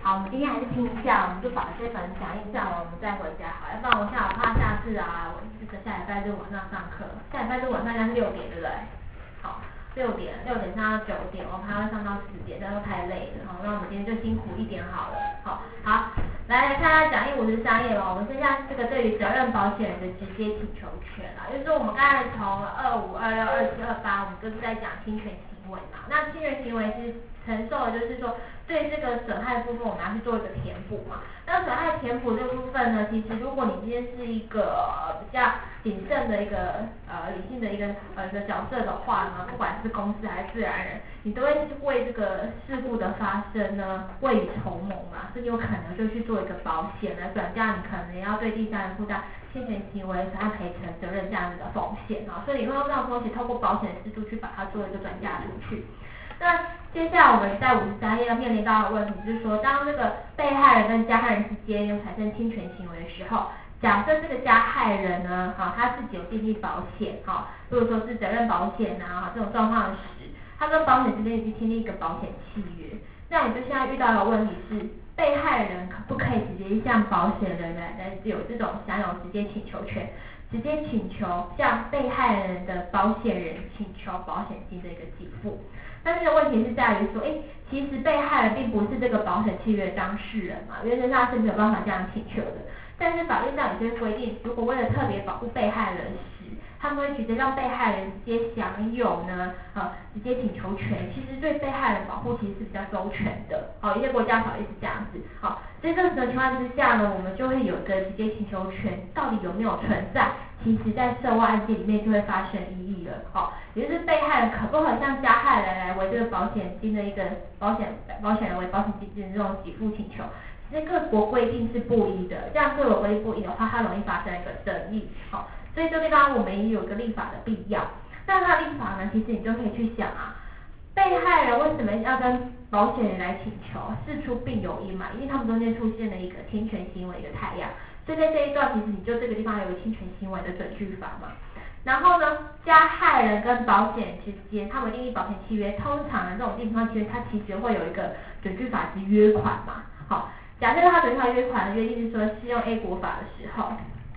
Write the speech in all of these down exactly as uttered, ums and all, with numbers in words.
好，我们今天还是听一下，我们就把这本讲义上完，我们再回家。好，要不然我下我怕下次啊，我这个下礼拜就晚上上课，下礼拜就晚上应该是六点，对不对？好，六点六点上到九点，我怕会上到十点，这样都太累了。好，那我们今天就辛苦一点好了。好，好，来来看下讲义五十三页了。我们剩下这个对于责任保险人的直接请求权啦，就是说我们刚才从二五、二六、二七、二八，我们都是在讲侵权行为嘛。那侵权行为是承受的就是说对这个损害部分我们要去做一个填补嘛。那损害填补这部分呢，其实如果你今天是一个、呃、比较谨慎的一个呃理性的一个呃一个角色的话呢，不管是公司还是自然人，你都会为这个事故的发生呢未雨绸缪嘛，所以有可能就去做一个保险来转嫁你可能要对第三人负担侵权行为损害赔偿责任这样子的风险啊，所以你会用这种风险透过保险制度去把它做一个转嫁出去。那接下来我们在五十三页要面临到的问题就是说，当这个被害人跟加害人之间有产生侵权行为的时候，假设这个加害人呢，好、他自己有订立保险，好、如果说是责任保险啊，这种状况时，他跟保险之间已经订立一个保险契约，那你就现在遇到的问题是，被害人可不可以直接向保险人来来有这种享有直接请求权，直接请求向被害人的保险人请求保险金的一个给付。但这个问题是在于说，哎，其实被害人并不是这个保险契约的当事人嘛，原则上是没有办法这样请求的。但是法律上有些规定，如果为了特别保护被害人时，他们会直接让被害人直接享有呢，呃，直接请求权。其实对被害人保护其实是比较周全的，好、哦，一些国家法律是这样子，好、哦，所以这种情况之下呢，我们就会有一个直接请求权到底有没有存在？其实在涉外案件里面就会发生异议了，好、哦，也就是被害人可不可以向加害人来为这个保险金的一个保险保险人为保险金的这种给付请求，其实各国规定是不一的，这样各国规定不一的话，它容易发生一个争议，好、哦，所以这地方我们也有一个立法的必要。那它的立法呢，其实你就可以去想啊，被害人为什么要跟保险人来请求？事出必有因嘛，因为他们中间出现了一个侵权行为一个太阳。所以在这一段，其实你就这个地方有侵权行为的准据法嘛。然后呢，加害人跟保险之间，他们订立保险契约，通常这种订保契约，它其实会有一个准据法之约款嘛。好，假设它准据法约款的约定是说适用 A 国法的时候，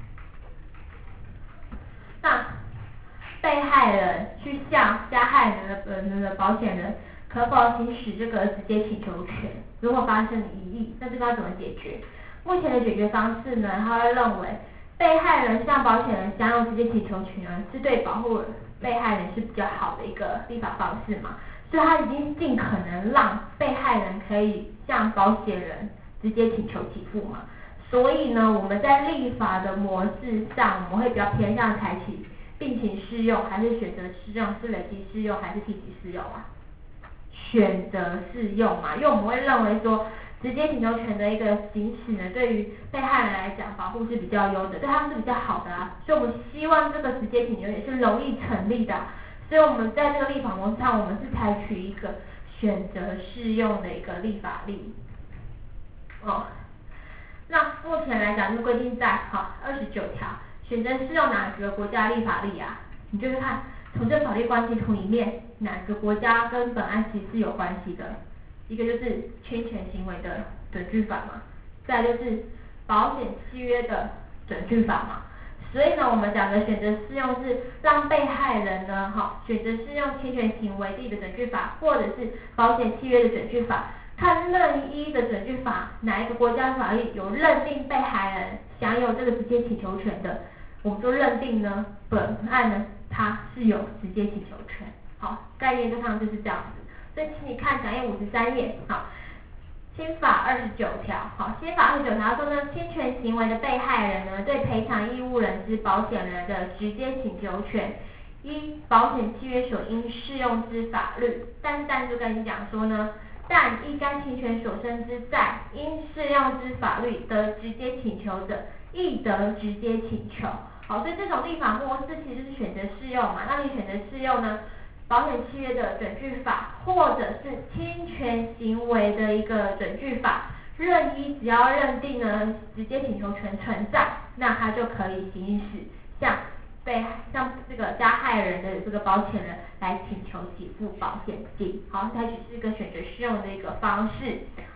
那被害人去向加害人的本人的保险人可否行使这个直接请求权？如果发生疑义，那这个要怎么解决？目前的解决方式呢，他会认为被害人向保险人享有直接请求权是对保护被害人是比较好的一个立法方式嘛，所以他已经尽可能让被害人可以向保险人直接请求给付嘛。所以呢，我们在立法的模式上，我们会比较偏向采取并行适用，还是选择适用，是累积适用还是替级适用啊？选择适用嘛，因为我们会认为说，直接请求权的一个行使呢，对于被害人来讲，保护是比较优的，对他们是比较好的啊，所以我们希望这个直接请求也是容易成立的，所以我们在这个立法模式上，我们是采取一个选择适用的一个立法例。哦，那目前来讲就规定在好二十九条，选择适用哪个国家立法例啊？你就是看从这法律关系图里面，哪个国家跟本案其实是有关系的？一个就是侵权行为的准据法嘛，再来就是保险契约的准据法嘛。所以呢，我们讲的选择适用是让被害人呢，哈，选择适用侵权行为地的准据法，或者是保险契约的准据法，看任一的准据法哪一个国家法律有认定被害人享有这个直接请求权的，我们就认定呢，本案呢它是有直接请求权。好，概念上就是这样子。所以请你看讲义五十三页，好，新法二十九条，好，新法二十九条说呢，侵权行为的被害人呢，对赔偿义务人之保险人的直接请求权，依保险契约所应适用之法律，但是但就跟你讲说呢，但依该侵权所生之债应适用之法律得直接请求者，亦得直接请求。好，所以这种立法模式其实是选择适用嘛，那你选择适用呢？保险契约的准据法，或者是侵权行为的一个准据法，任一只要认定呢直接请求权存在，那它就可以行使向被向这个加害人的这个保险人来请求给付保险金。好，采取是一个选择适用的一个方式。好，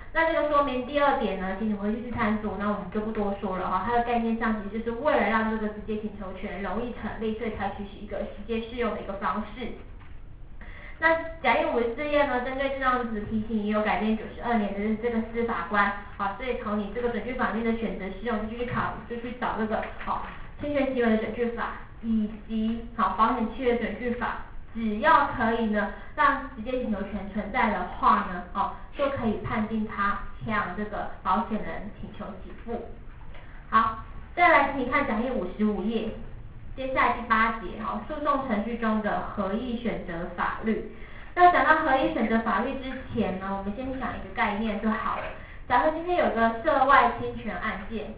那这个说明第二点呢，请你回去去参读，那我们就不多说了哈。它的概念上其实就是为了让这个直接请求权容易成立，所以采取一个直接适用的一个方式。那甲一五十四页呢，针对这样子题型也有改编九十二年的这个司法官，好，所以从你这个准据法律的选择适用，就去考，就去找这个好侵权行为的准据法，以及好保险契约准据法，只要可以呢让直接请求权存在的话呢，哦就可以判定他向这个保险人请求给付。好，再来请你看讲义五十五页。接下来第八节，好，诉讼程序中的合意选择法律。那讲到合意选择法律之前呢，我们先想一个概念就好了。假设今天有个涉外侵权案件，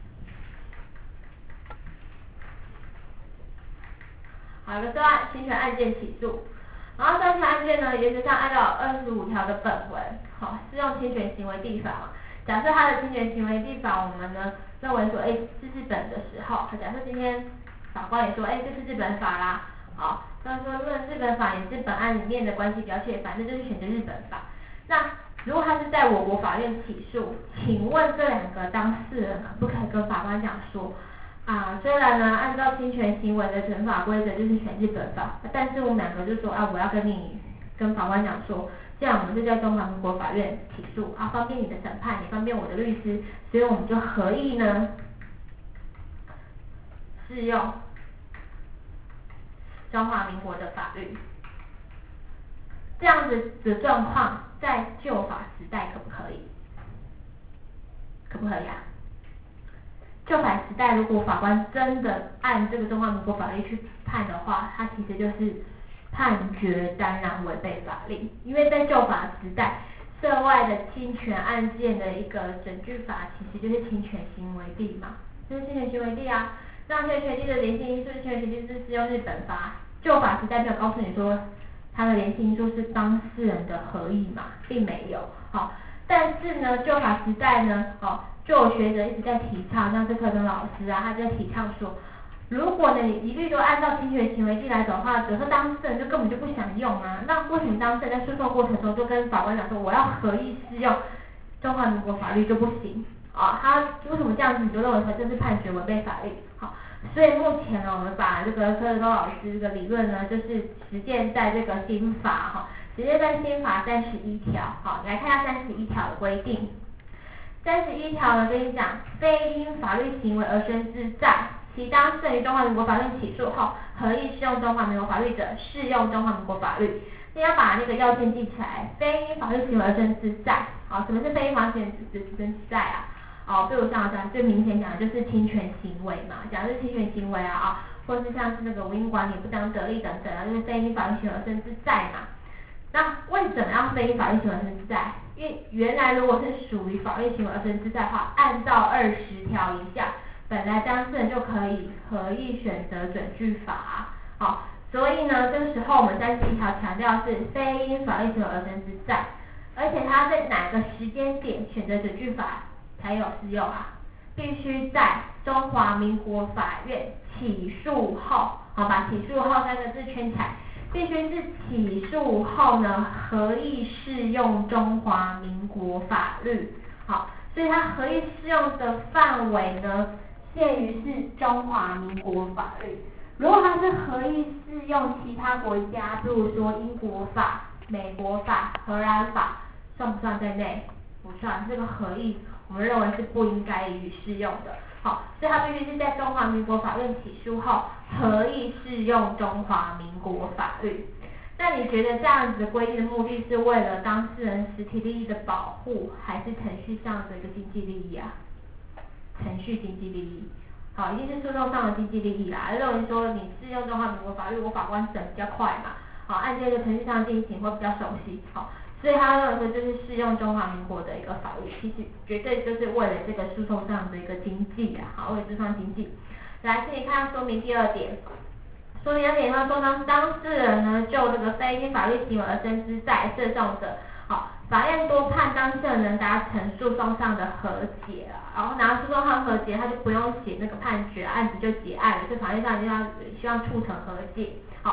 好，有个涉外侵权案件起诉，然后这条案件呢，原则上按照二十五条的本文，好，适用侵权行为地法嘛。假设它的侵权行为地法，我们呢认为说，哎，是日本的时候，假设今天法官也说，哎，这是日本法啦，好，他说论日本法也是本案里面的关系表现，反正就是选择日本法。那如果他是在我国法院起诉，请问这两个当事人可不可以跟法官讲说，啊，虽然呢按照侵权行为的惩罚规则就是选日本法，但是我们两个就说，啊，我要跟你跟法官讲说，这样我们就在中华民国法院起诉，啊，方便你的审判，也方便我的律师，所以我们就合意呢适用中华民国的法律。这样子的状况在旧法时代可不可以？可不可以啊？旧法时代如果法官真的按这个中华民国法律去判的话，它其实就是判决当然违背法令，因为在旧法时代，涉外的侵权案件的一个准据法其实就是侵权行为地嘛，就是侵权行为地啊。那侵权地的联系因素，侵权行为地是适用日本法，旧法时代没有告诉你说它的联系因素是当事人的合意嘛，并没有。好，但是呢，旧法时代呢，哦，就有学者一直在提倡，像是柯东老师啊，他在提倡说，如果呢你一律都按照侵权行为地来走的话，有时候当事人就根本就不想用啊。那为什么当事人在诉讼过程中就跟法官讲说，我要合意适用中华民国法律就不行啊？他为什么这样子你就认为说这是判决违背法律？好，所以目前呢，我们把这个柯东老师这个理论呢，就是实践在这个新法哈，实践在新法三十一条。好，你来看一下三十一条的规定。三十一条呢，跟你讲，非因法律行为而生之债，其当事人于中华民国法院起诉后，合意适用中华民国法律者，适用中华民国法律。你要把那个要件记起来，非因法律行为而生之债。好，什么是非因法律行为而生之债啊？哦，比如像讲最明显讲的就是侵权行为嘛，讲的是侵权行为啊啊，或是像是那个无因管理不当得利等等啊，就是非因法律行为而生之债嘛。那为什么要非因法律行为而生之债？因为原来如果是属于法律行为而生之债的话，按照二十条以下，本来当事人就可以合意选择准据法。好，所以呢，这个时候我们三十一条强调是非因法律行为而生之债，而且它在哪个时间点选择准据法才有适用啊？必须在中华民国法院起诉后，好，把起诉后三个字圈起来，必须是起诉后呢，合意适用中华民国法律。好，所以它合意适用的范围呢，限于是中华民国法律。如果它是合意适用其他国家，比如说英国法、美国法、荷兰法，算不算在内？不算，这个合意我们认为是不应该予以适用的。好，所以它必须是在中华民国法院起诉后，合意适用中华民国法律。那你觉得这样子的规定的目的是为了当事人实体利益的保护，还是程序上的一个经济利益啊？程序经济利益。好，一定是诉讼上的经济利益啦。认为说你适用中华民国法律，我法官审比较快嘛。好，案件的程序上进行会比较熟悉。好，所以他认为说就是适用中华民国的一个法律，其实绝对就是为了这个诉讼上的一个经济啊，好，为了诉讼经济。来，请你看说明第二点。说明二点他说呢，当事人呢就这个非因法律行为而生之债涉讼者，好，法院多判当事人能达成诉讼上的和解了，然后拿诉讼上和解，他就不用写那个判决，案子就结案了，就法院上就要希望促成和解。好，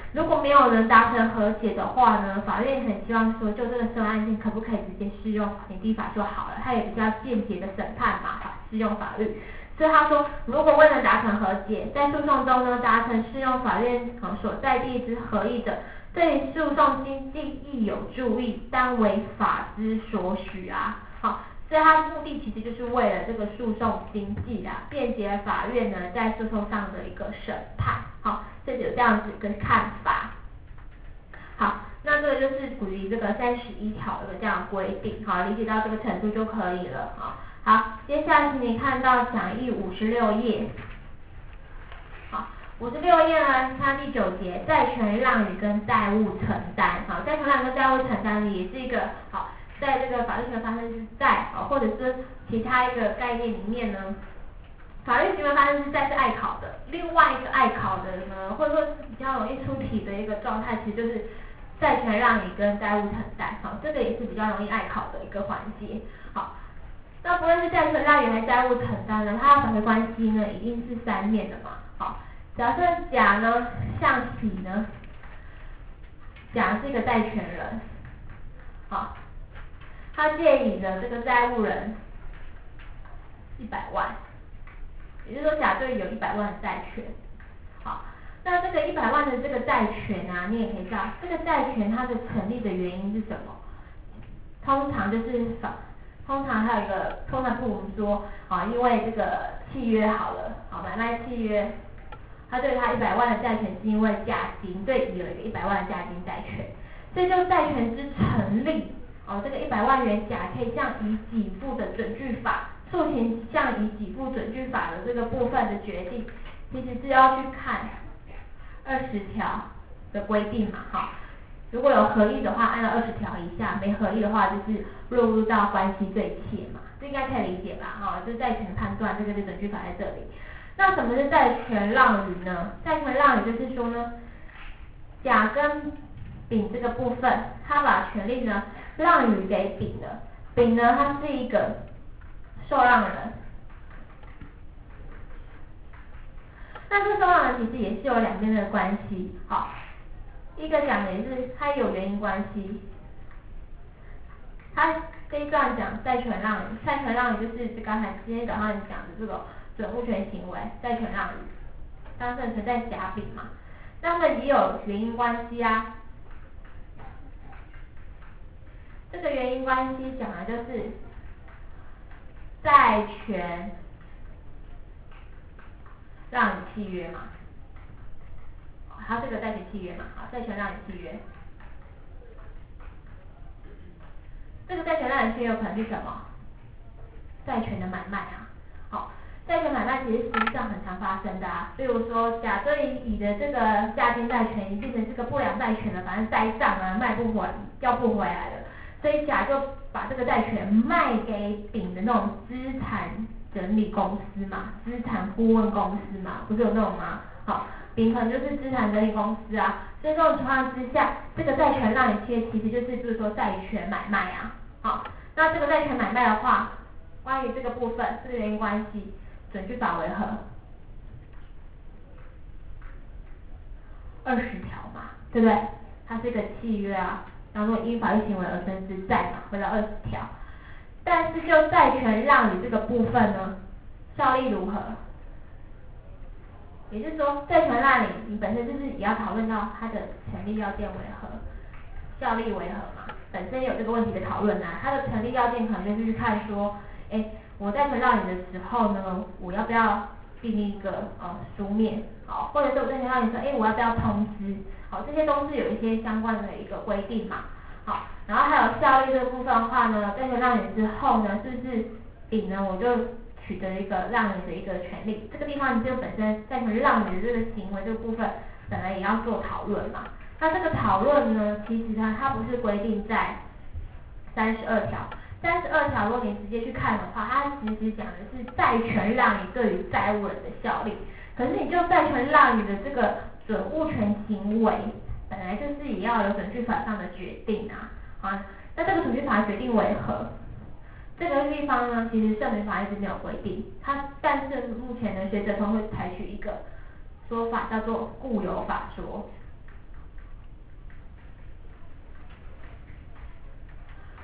如果没有人达成和解的话呢，法院很希望说，就这个涉案件可不可以直接适用法庭地法就好了，它也比较间接的审判嘛，法适用法律。所以他说，如果未能达成和解，在诉讼中呢达成适用法院所在地之合意者，对诉讼经济亦有注意，当为法之所许啊。好，所以它目的其实就是为了这个诉讼经济啊，便捷法院呢在诉讼上的一个审判。好，这有这样子一个看法。好，那这个就是属于这个三十一条的这样规定，好，理解到这个程度就可以了啊。好，接下来请你看到讲义五十六页。好，五十六页呢，看第九节，债权让与跟债务承担。好，债权让与跟债务承担也是一个好，在这个法律行为发生之债啊，或者是其他一个概念里面呢。法律行为发生之债是爱考的，另外一个爱考的呢，或者说是比较容易出题的一个状态，其实就是债权让与跟债务承担。好，这个也是比较容易爱考的一个环节。好，那不论是债权让与还是债务承担呢，它的法律关系呢一定是三面的嘛。好，假设甲呢向乙呢，甲是一个债权人，好，他借乙的这个债务人一百万。也就是说，甲对有一百万的债权，好，那这个一百万的这个债权啊，你也可以知道，这个债权它的成立的原因是什么？通常就是法，通常还有一个，通常是我们说啊，因为这个契约好了，好买卖契约，他对他一百万的债权是因为甲金对乙有一个一百万的价金债权，所以就债权之成立，哦，这个一百万元甲可以向乙给付的准据法。诉请向乙给付准据法的这个部分的决定，其实是要去看二十条的规定嘛，哈。如果有合意的话，按照二十条以下；没合意的话，就是落入到关系对切嘛，这应该可以理解吧，哈。就债权判断这个就准据法在这里。那什么是债权让与呢？债权让与就是说呢，甲跟丙这个部分，他把权利呢让与给丙了，丙呢他是一个受让人，那这受让人其实也是有两边的关系，好，一个讲的也是它有原因关系，它这一段讲债权让与，债权让与就是刚才今天早上讲的这个准物权行为，债权让与，当事人存在甲丙嘛，那么也有原因关系啊，这个原因关系讲的就是债权让与契约嘛，它这个债权契约嘛，好，债权让与契约，这个债权让与契约有可能是什么？债权的买卖啊，好，债权买卖其实实际上很常发生的啊，例如说甲对于乙的这个价金债权已经变成这个不良债权了，反正呆账啊，卖不回，要不回来了，所以甲就把这个债权卖给丙的那种资产整理公司嘛，资产顾问公司嘛，不是有那种吗？好，丙可能就是资产整理公司啊，所以这种情况之下，这个债权让与契约其实就是比如说债权买卖啊，好，那这个债权买卖的话，关于这个部分，这个原因关系，准据法为何？二十条嘛，对不对？它是一个契约啊，然后因法律行为而生之债嘛，回到二十条。但是就债权让与这个部分呢，效力如何？也就是说，债权让与你本身就是也要讨论到它的成立要件为何，效力为何嘛，本身有这个问题的讨论啊，它的成立要件可能就是去看说，哎，我债权让与的时候呢，我要不要订立一个呃书面，好，或者是我债权让与说，哎，我要不要通知，好，这些都是有一些相关的一个规定嘛，好，然后还有效力这个部分的话呢，债权让与之后呢，是不是丙呢我就取得一个让与的一个权利，这个地方就本身债权让与的这个行为这个部分，本来也要做讨论嘛。那这个讨论呢，其实呢，它不是规定在三十二条，三十二条如果你直接去看的话，它其实讲的是债权让与对于债务人的效力。可是你就债权让与的这个准物权行为，本来就是也要有准据法上的决定啊，啊，那这个准据法决定为何？这个地方呢，其实圣民法一直没有规定，它但是目前呢，学者通会采取一个说法叫做固有法说。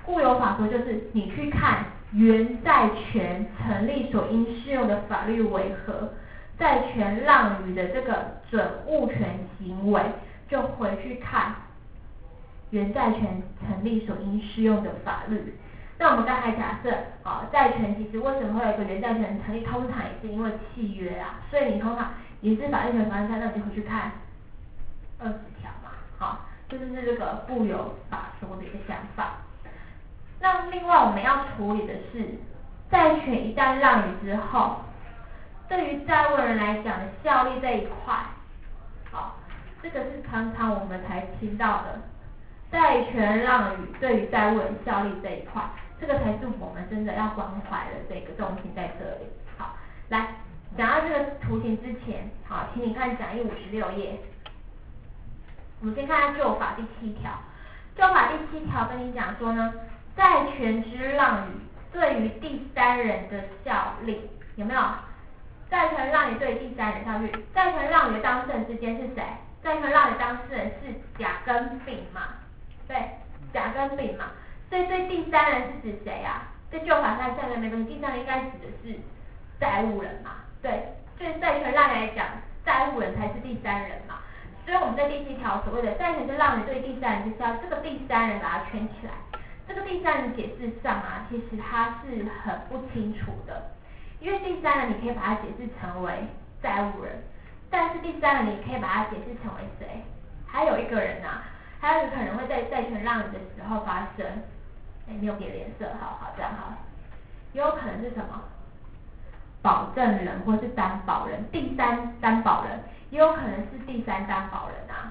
固有法说就是你去看原债权成立所应适用的法律为何，债权让与的这个准物权行为，就回去看原债权成立所应适用的法律。那我们刚才假设，啊，债权其实为什么会有一个原债权成立，通常也是因为契约啊，所以你通常也是法律权法下，那你就回去看二十条嘛，好，这就是这个固有法说的一个想法。那另外我们要处理的是，债权一旦让与之后，对于债务人来讲的效力这一块，好，这个是常常我们才听到的，债权让与对于债务人效力这一块，这个才是我们真的要关怀的这个重心在这里。好，来讲到这个图形之前，好，请你看讲义五十六页，我们先看下旧法第七条。旧法第七条跟你讲说呢，债权之让与对于第三人的效力，有没有？债权让与对于第三人效力，债权让与的当事人之间是谁？债权让与当事人是甲跟丙嘛？对，甲跟丙嘛，所以对第三人是指谁啊？在旧法上下面没关系，第三人应该指的是债务人嘛？对，对债权让与来讲，债务人才是第三人嘛。所以我们在第七条所谓的债权之让与对第三人之效，这个第三人把它圈起来。这个第三人解释上啊，其实它是很不清楚的，因为第三人你可以把它解释成为债务人，但是第三人你可以把它解释成为谁？还有一个人啊，还有可能会在债权让与的时候发生，哎，没有别的颜色，好好这样好，也有可能是什么？保证人或是担保人，第三担保人，也有可能是第三担保人啊。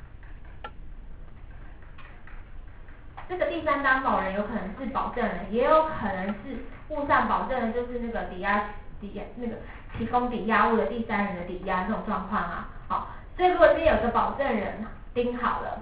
这个第三担保人有可能是保证人，也有可能是物上保证人，就是那个抵押抵押那个提供抵押物的第三人的抵押这种状况啊。好，所以如果今天有个保证人盯好了，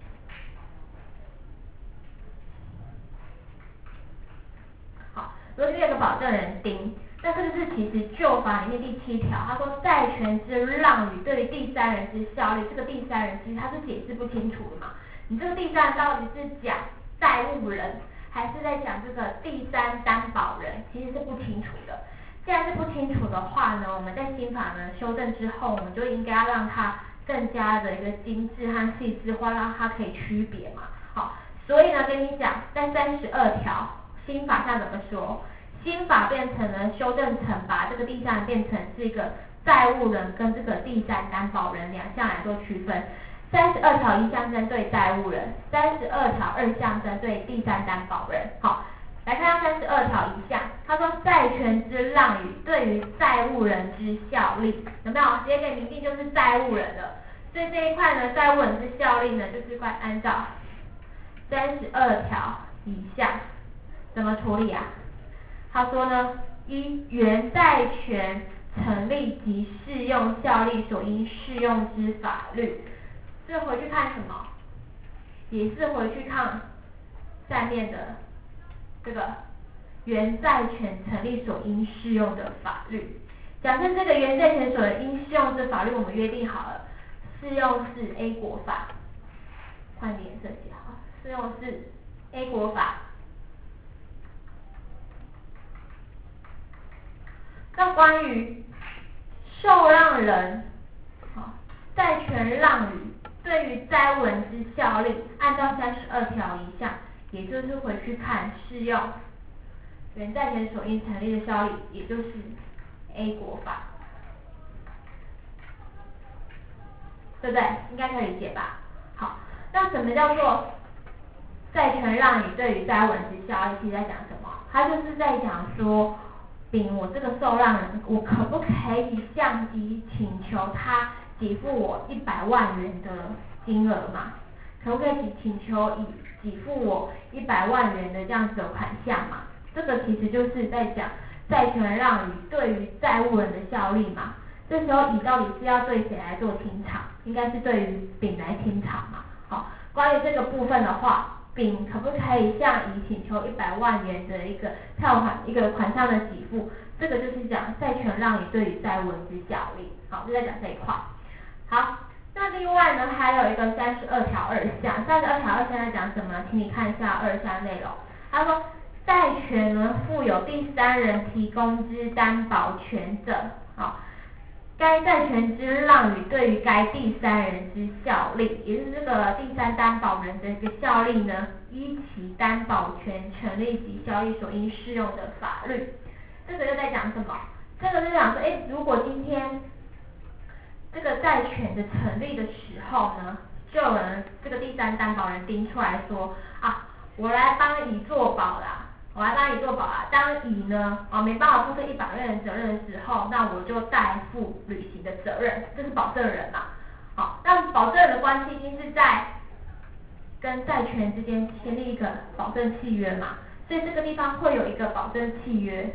好，如果今天有个保证人盯，那这个是其实旧法里面第七条，他说债权之让与对于第三人之效力，这个第三人其实他是解释不清楚的嘛。你这个第三人到底是讲债务人，还是在讲这个第三担保人，其实是不清楚的。既然是不清楚的话呢，我们在新法呢修正之后，我们就应该要让它更加的一个精致和细致化，让它可以区别嘛。好，所以呢跟你讲，在三十二条新法上怎么说？新法变成了修正成把这个第三人变成是一个债务人跟这个第三担保人两项来做区分。三十二条一项针对债务人，三十二条二项针对第三担保人。好，来看下三十二条一项，他说债权之让与对于债务人之效力，有没有？直接给明定就是债务人了。所以这一块呢，债务人之效力呢，就是快按照三十二条一项怎么处理啊？他说呢，依原债权成立及适用效力所应适用之法律。是回去看什么？也是回去看下面的这个原债权成立所应适用的法律。假设这个原债权所应适用之法律，我们约定好了，适用是 A 国法，换点颜色写好，适用是 A 国法。那关于受让人，好，债权让与对于债务人之效力，按照三十二条一项，也就是回去看适用原债权所应成立的效力，也就是 A 国法，对不对？应该可以理解吧？好，那什么叫做债权让与对于债务人之效力？其实在讲什么？它就是在讲说，丙我这个受让人，我可不可以向乙请求他给付我一百万元的金额嘛？可不可以请求乙给付我一百万元的这样子的款项嘛？这个其实就是在讲债权让与对于债务人的效力嘛。这时候乙到底是要对谁来做清偿？应该是对于丙来清偿嘛。好，关于这个部分的话，丙可不可以向乙请求一百万元的一个票款一个款项的给付？这个就是讲债权让与对于债务人之效力。好，就在讲这一块。好，那另外呢，还有一个三十二条二项，三十二条二项在讲什么？请你看一下二项内容。 他说债权呢负有第三人提供之担保权者，好，该债权之让与对于该第三人之效力，也就是这个第三担保人的一个效力呢，依其担保权成立及效力所应适用的法律。这个又在讲什么？这个就讲说，哎，如果今天这个债权的成立的时候呢，就有人这个第三担保人盯出来说啊，我来帮乙做保啦，我来帮乙做保啦。当乙呢啊没办法负这一百万的责任的时候，那我就代负履行的责任，这是保证人嘛。好，那保证人的关系一定是在跟债权之间签立一个保证契约嘛，所以这个地方会有一个保证契约。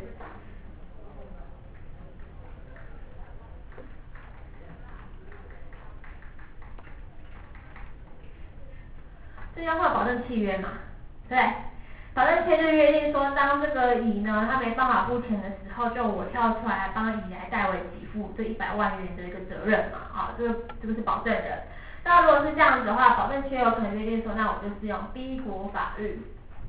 这要会有保证契约嘛，对，保证契约就约定说，当这个乙呢他没办法付钱的时候，就我跳出来帮乙来代为给付这一百万元的一个责任嘛，啊，这个这个是保证人。那如果是这样子的话，保证契约有可能约定说，那我就适用 B 国法律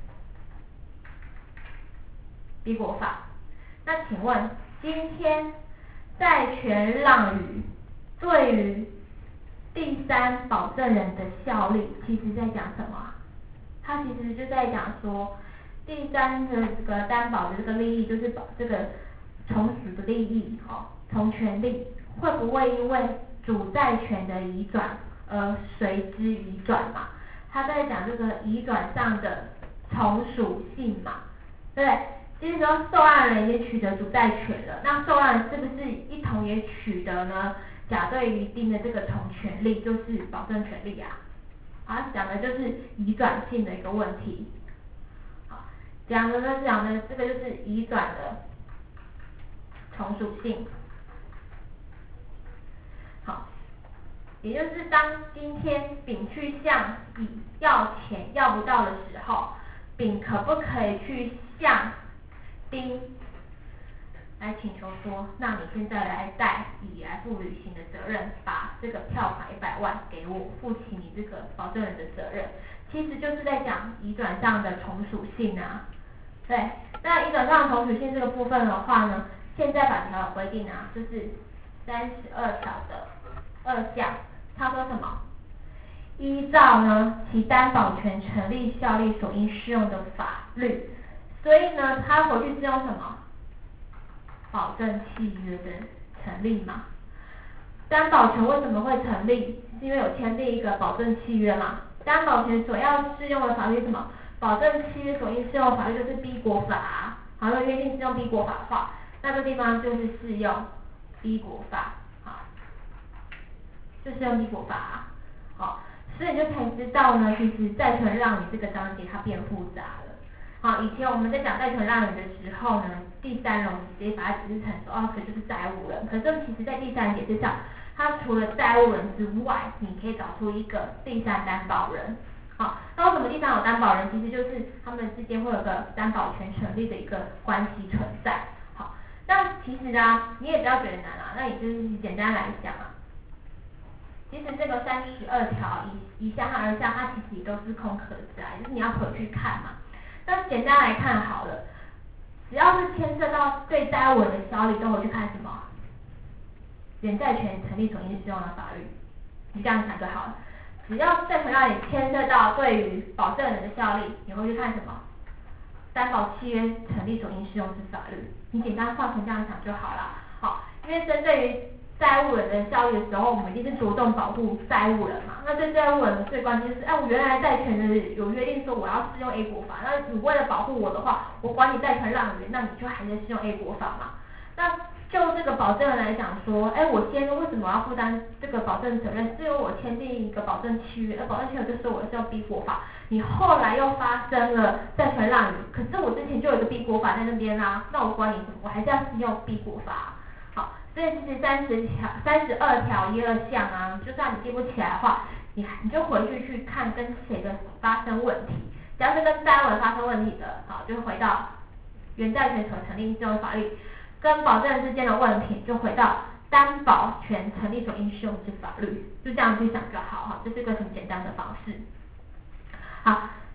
，B 国法。那请问今天债权让与对于第三保证人的效力，其实在讲什么？他其实就在讲说，第三的这个担保的这个利益，就是保这个从属的利益，哦，从权利会不会因为主债权的移转而随之移转嘛？他在讲这个移转上的从属性嘛，对不对？就是说受案人也取得主债权了，那受案人是不是一同也取得呢？甲对于丁的这个从权利，就是保证权利啊，啊，讲的就是移转性的一个问题。好，讲的呢讲的这个就是移转的从属性。好，也就是当今天丙去向乙要钱要不到的时候，丙可不可以去向丁来请求说，那你现在来代乙来负履行的责任，把这个票款一百万给我，负起你这个保证人的责任，其实就是在讲移转上的从属性啊。对，那移转上的从属性这个部分的话呢，现在法条有规定啊，就是三十二条的二项，他说什么？依照呢其担保权成立效力所应适用的法律，所以呢，他回去是用什么？保证契约的成立嘛，担保权为什么会成立？是因为有签订一个保证契约嘛。担保权所要适用的法律是什么？保证契约所应适用的法律就是 B 国法，好，那约定适用 B 国法的话，那这地方就是适用 B 国法，好，就适用 B 国法，好，所以你就可以知道呢，其实债权让与这个章节它变复杂了。好，以前我们在讲债权让与的时候呢，第三人我们直接把它解释成说，哦，这就是债务人。可是其实在第三人解释上，它除了债务人之外，你可以找出一个第三担保人。好，那为什么第三有担保人？其实就是他们之间会有个担保权成立的一个关系存在。好，那其实啊，你也不要觉得难啊，那你就是简单来讲啊。其实这个三十二条以以下和二项，它其实也都是空壳子啊，就是你要回去看嘛。那简单来看好了，只要是牵涉到对债务人的效力，都会去看什么？原债权成立所应适用的法律，你这样想就好了。只要债权让你牵涉到对于保证人的效力，你会去看什么？担保契约成立所应适用之法律。你简单换成这样想就好了。好，因为针对于债务人的效力的时候，我们一定是着重保护债务人嘛。那对债务人的最关键就是，哎，我原来债权的有约定说我要适用 A 国法，那你为了保护我的话，我管你债权让与，那你就还是适用 A 国法嘛。那就这个保证人来讲说，哎，我先为什么要负担这个保证责任？是因为我签订一个保证契约，而保证契约就说我是用 B 国法，你后来又发生了债权让与，可是我之前就有一个 B 国法在那边啦、啊，那我管你什么？我还是要适用 B 国法。好，所以其实三十条、三十二条一二项啊，就算你记不起来的话，你你就回去去看跟谁的发生问题，只要是跟债务人发生问题的，好，就回到原债权所成立适用法律。跟保证人之间的问题，就回到担保权成立所应适用之法律，就这样去想就好哈，这是一个很简单的方式。好，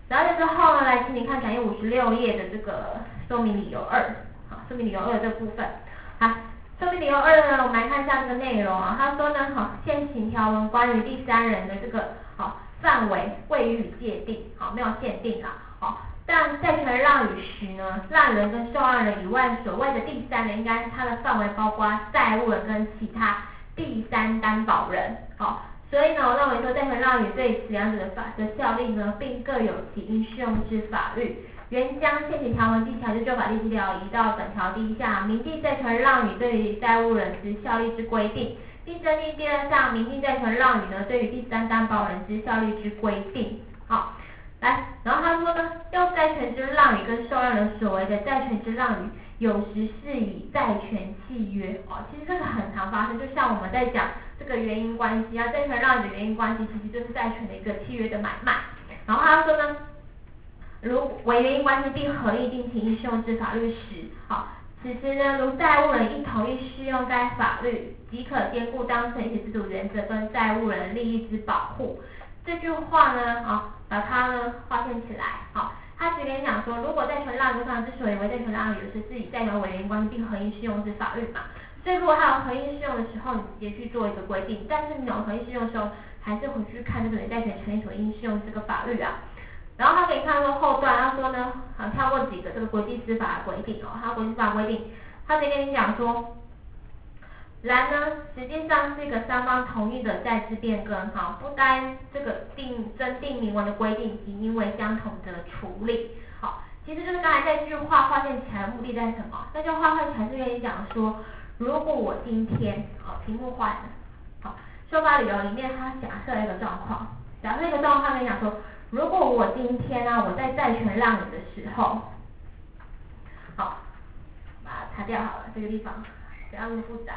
了解之后呢，来请你看讲义五十六页的这个说明理由二，好，说明理由二这部分，好，说明理由二呢，我们来看一下这个内容啊，他说呢，好，现行条文关于第三人的这个好范围未予界定，好，没有限定啊，好。但债权让与时呢，让人跟受让人以外，所谓的第三人，应该它的范围包括债务人跟其他第三担保人，好，所以呢，我认为说债权让与对此两者的法的效力呢，并各有其应适用之法律。原将现行条文第一条之旧法第七条移到本条第一项，明定债权让与对于债务人之效力之规定。第三例第二项明定债权让与呢，对于第三担保人之效力之规定，好。来，然后他说呢，用债权之让与跟受让人所谓的债权之让与，有时是以债权契约哦，其实这个很常发生，就像我们在讲这个原因关系啊，债权让与的原因关系，其实就是债权的一个契约的买卖。然后他说呢，如为原因关系并合意定其应适用之法律时，好，此时呢，如债务人亦同意适用该法律，即可兼顾当事人一体自主原则跟债务人利益之保护。这句话呢，啊，把它呢划线起来，好，他直接讲说，如果债权让与上之所以为债权让与，有时是以债权为原因关系并合意适用之法律嘛，所以如果他有合意适用的时候，你直接去做一个规定，但是没有合意适用的时候，还是回去看这个债权权利所应适用这个法律啊。然后他可以看说后段，他说呢，啊，跳过几个这个国际司法的规定哦，他国际司法规定，他直接跟你讲说。然呢，实际上是一个三方同意的债制变更，哈，不该这个定增订明文的规定及因为相同的处理，好，其实就是刚才这句话划线起来的目的在什么？那句话划起来是跟你讲说，如果我今天，好，题目换了，好，修法理由里面它假设一个状况，假设一个状况跟你讲说，如果我今天呢、啊，我在债权让与的时候，好，把它擦掉好了，这个地方不要那么复杂。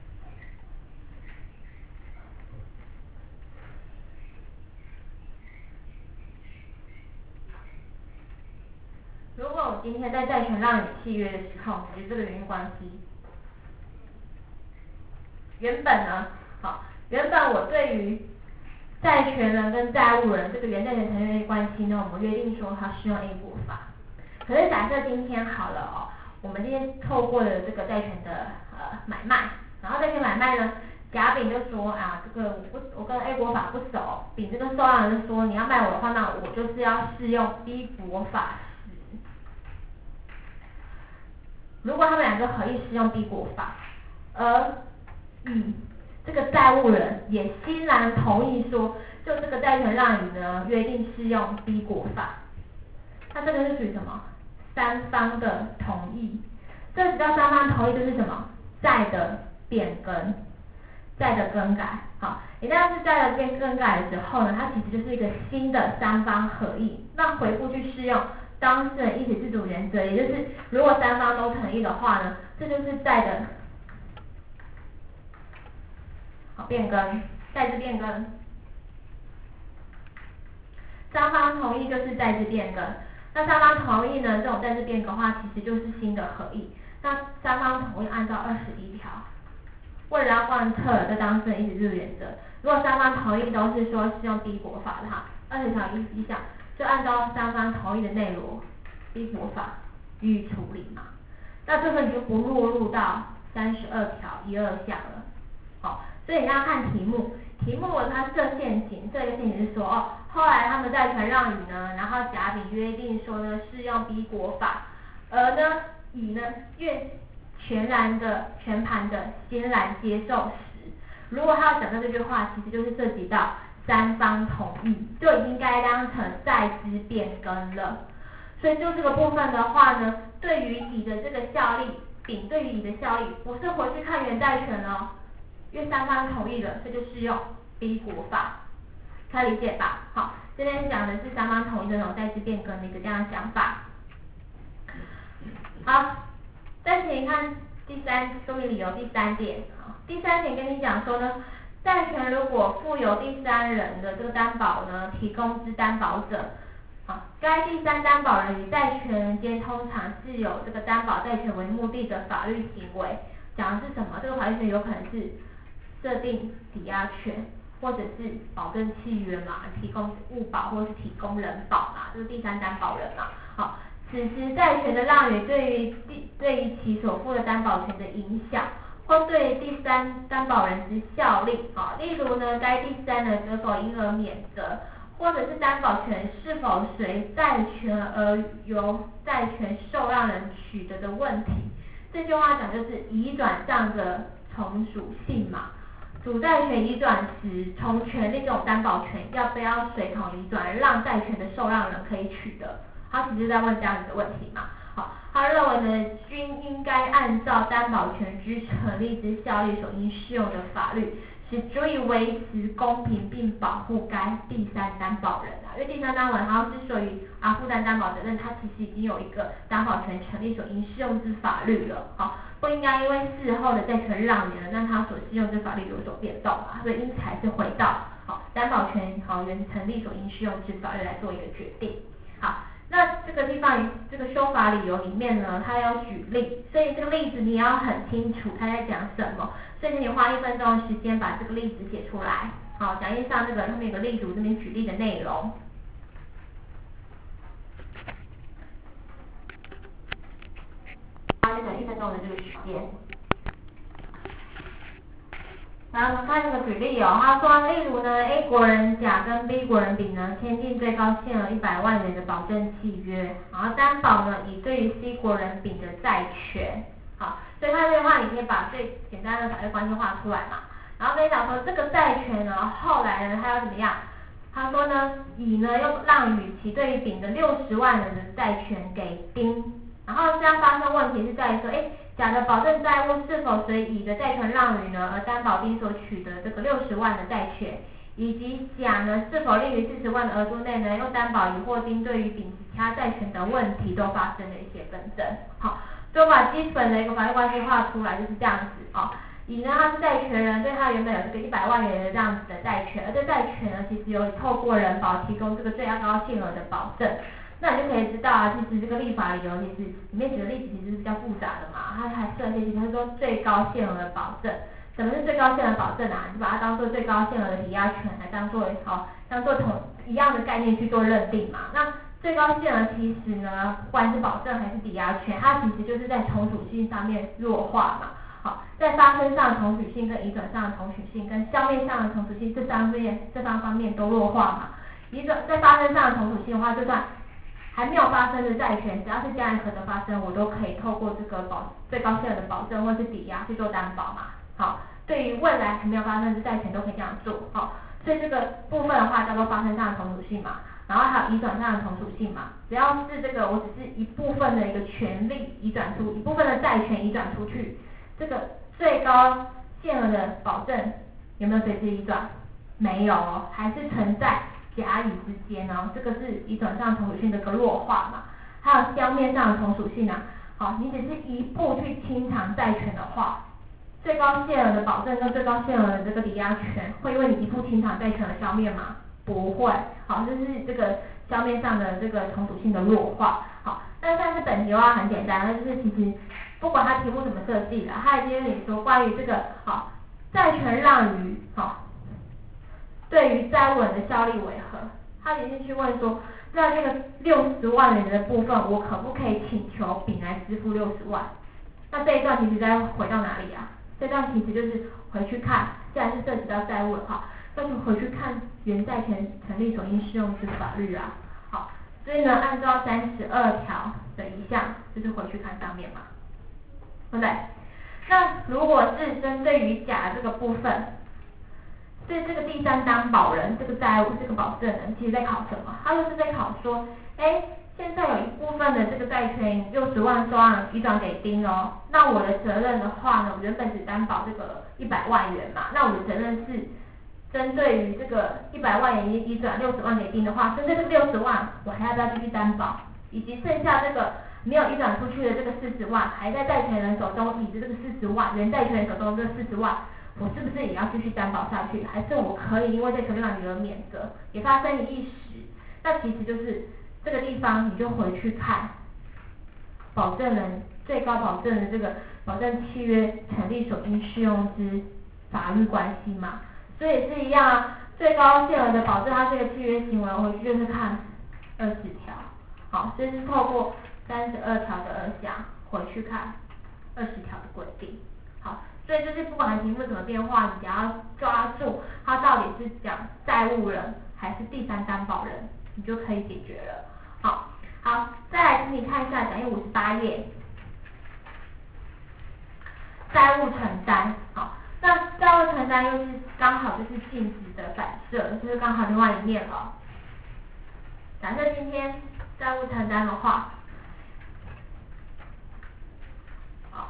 如果我今天在债权让与契约的时候，其实这个原因关系，原本呢，好，原本我对于债权人跟债务人这个原债权成员关系呢，我们约定说它适用 A 国法。可是假设今天好了哦，我们今天透过了这个债权的呃买卖，然后债权买卖呢，甲丙就说啊，这个我不我跟 A 国法不熟，丙这个受让人就说你要卖我的话，那我就是要适用 B 国法。如果他们两个合意适用 B 国法，而嗯这个债务人也欣然同意说，就这个债权让与呢约定适用 B 国法，那这个是属于什么？三方的同意。这只叫三方同意，就是什么？债的变更，债的更改。好，一旦是债的变更改的时候呢，它其实就是一个新的三方合意，那回复去适用当事人一体自主原则，也就是如果三方都同意的话呢，这就是债的好变更，债制变更。三方同意就是债制变更，那三方同意呢，这种债制变更的话，其实就是新的合意。那三方同意按照二十一条，为了要贯彻这当事人一体自主原则，如果三方同意都是说适用 B 国法的哈，二十条一一项就按照三方同意的内容 B 国法予以处理嘛。那这个你就不落入到三十二条一二项了。好，所以你要看题目，题目它设陷阱，这个陷阱是说哦，后来他们债权让与呢，然后甲丙约定说呢适用 B 国法，而呢乙呢愿全然的全盘的欣然接受时，如果他要讲到这句话，其实就是涉及到三方同意，就已经该当成债制变更了。所以就这个部分的话呢，对于乙的这个效力，丙对于乙的效力，不是回去看原债权哦，因为三方同意了，这就适用 B 国法，可以理解吧？好，这边讲的是三方同意的那种债制变更的一个这样的想法。好，再请你看第三说明理由第三点，好，第三点跟你讲说呢，债权如果负由第三人的这个担保呢提供之担保者，好，该第三担保人与债权人间通常是有这个担保债权为目的的法律行为，讲的是什么？这个法律行为有可能是设定抵押权， 或者是保证契约嘛，提供物保或是提供人保嘛，就是第三担保人嘛。好，此时债权的让与对于第对于其所负的担保权的影响，或对第三担保人之效力。好，例如呢，该第三人可否因而免责，或者是担保权是否随债权而由债权受让人取得的问题。这句话讲就是移转上的从属性嘛。主债权移转时，从权利这种担保权要不要随同移转，让债权的受让人可以取得？他其实在问这样子的问题嘛。好，他认为呢，均应该按照担保权之成立之效力所应适用的法律，使足以维持公平并保护该第三担保人啊。因为第三担保人他之所以啊负担担保责任，他其实已经有一个担保权成立所应适用之法律了。好，不应该因为事后的债权让与，让他所适用之法律有所变动嘛。所以因此还是回到好担保权好原成立所应适用之法律来做一个决定。好。那这个地方这个修法理由里面呢，他要举例，所以这个例子你要很清楚他在讲什么，所以你花一分钟的时间把这个例子写出来。好，讲义上这个上面有个例图，这边举例的内容。花这个一分钟的这个时间。然后我们看这个举例哦，他说，例如呢 ，A 国人甲跟 B 国人丙呢签订最高限额一百万元的保证契约，然后担保呢以对于 C 国人丙的债权，好，所以他这句话你可以把最简单的法律关系画出来嘛。然后跟你讲说这个债权呢，后来呢他要怎么样？他说呢，乙呢又让与其对于丙的六十万元的债权给丁，然后这样发生问题是在于说，哎。甲的保证债务是否随乙的债权让与呢而担保丁所取得这个六十万的债权，以及甲呢是否另于四十万的额度内呢又担保乙或丁对于丙其他债权的问题都发生了一些纷争。好，就把基本的一个法律关系画出来，就是这样子哦。乙呢他是债权人，对他原本有这个一百万元的这样子的债权，而这债权呢其实有透过人保提供这个最高限额的保证。那你就可以知道啊，其实这个立法理由其实里面举的例子其实是比较复杂的嘛，它还设一些，它说最高限额的保证，什么是最高限额保证啊？你就把它当做最高限额的抵押权来当做好，当做同一样的概念去做认定嘛。那最高限额其实呢，不管是保证还是抵押权，它其实就是在从属性上面弱化嘛。好，在发生上的从属性跟移转上的从属性跟消灭上的从属性这三方面这三方面都弱化嘛。移转在发生上的从属性的话，就算还没有发生的债权，只要是将来可能发生，我都可以透过这个保最高限额的保证或是抵押去做担保嘛。好，对于未来还没有发生的债权都可以这样做。好，所以这个部分的话叫做发生上的从属性嘛，然后还有移转上的从属性嘛。只要是这个我只是一部分的一个权利移转出，一部分的债权移转出去，这个最高限额的保证有没有随之移转？没有哦，还是存在。甲乙之间呢，这个是移转上从属性的一个弱化嘛，还有消灭上的从属性啊。好，你只是一步去清偿债权的话，最高限额的保证跟最高限额的这个抵押权，会因为你一步清偿债权而消灭吗？不会。好，这是这个消灭上的这个从属性的弱化。好，那但是本题的话很简单，那就是其实不管它题目怎么设计的，它已经跟你说关于这个好债权让与好。对于债务人的效力为何？他已经去问说，在这个六十万元的部分，我可不可以请求丙来支付六十万？那这一段其实再回到哪里啊？这段其实就是回去看，既然是涉及到债务的话，那就回去看原债权成立所应适用之法律啊。好，所以呢，按照三十二条的一项，就是回去看上面嘛，对不对？那如果是针对于甲这个部分。对这个第三担保人，这个债务这个保证人，其实在考什么？他就是在考说，哎，现在有一部分的这个债权六十万收让移转给丁哦，那我的责任的话呢，我原本只担保这个一百万元嘛，那我的责任是针对于这个一百万元移移转六十万给丁的话，针对这个六十万，我还要不要继续担保？以及剩下这个没有移转出去的这个四十万，还在债权人手中以及这个四十万，原债权人手中这个四十万。我是不是也要继续担保下去？还是我可以因为债权让与而免责，也发生一时？那其实就是这个地方，你就回去看保证人最高保证的这个保证契约成立所应适用之法律关系嘛。 所以也是一样啊，最高限额的保证它这个契约行为，回去就是看二十条，好，所以是透过三十二条的二项回去看二十条的规定，好，所以就是不管题目怎么变化，你只要抓住它到底是讲债务人还是第三担保人，你就可以解决了。好，好，再来请你看一下讲义五十八页，债务承担，好。那债务承担又是刚好就是净值的反射，就是刚好另外一面了。假设今天债务承担的话，好，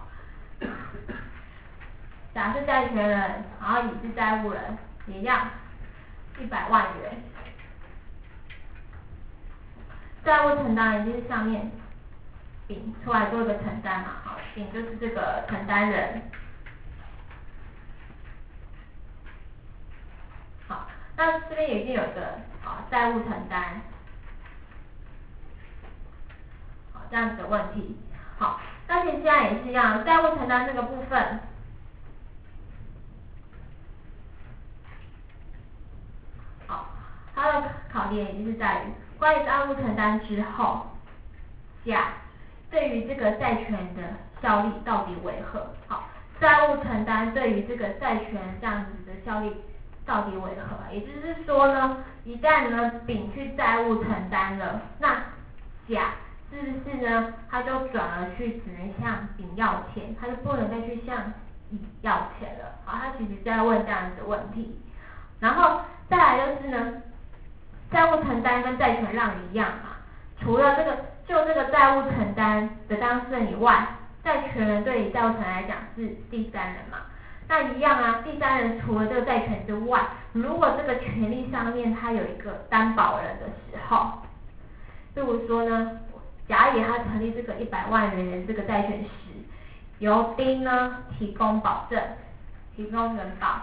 假设债权人，然后乙是债务人，一样，一百万元，债务承担也就是上面丙出来做一个承担嘛，好，丙就是这个承担人。好，那这边已经有一个好债务承担，好这样子的问题。好，那其实现在也是一样，债务承担这个部分，好，它的考点也就是在于关于债务承担之后，甲对于这个债权的效力到底为何？好，债务承担对于这个债权这样子的效力到底为何？也就是说呢，一旦呢丙去债务承担了，那甲是不是呢，他就转而去只能向丙要钱，他就不能再去向乙要钱了。好，他其实在问这样子的问题。然后再来就是呢，债务承担跟债权让与一样嘛，除了这个就这个债务承担的当事人以外，债权人对于债务承担来讲是第三人嘛。那一样啊，第三人除了这个债权之外，如果这个权利上面他有一个担保人的时候，例如说呢，甲乙他成立这个一百万元的这个债权时，由丁呢提供保证，提供人保。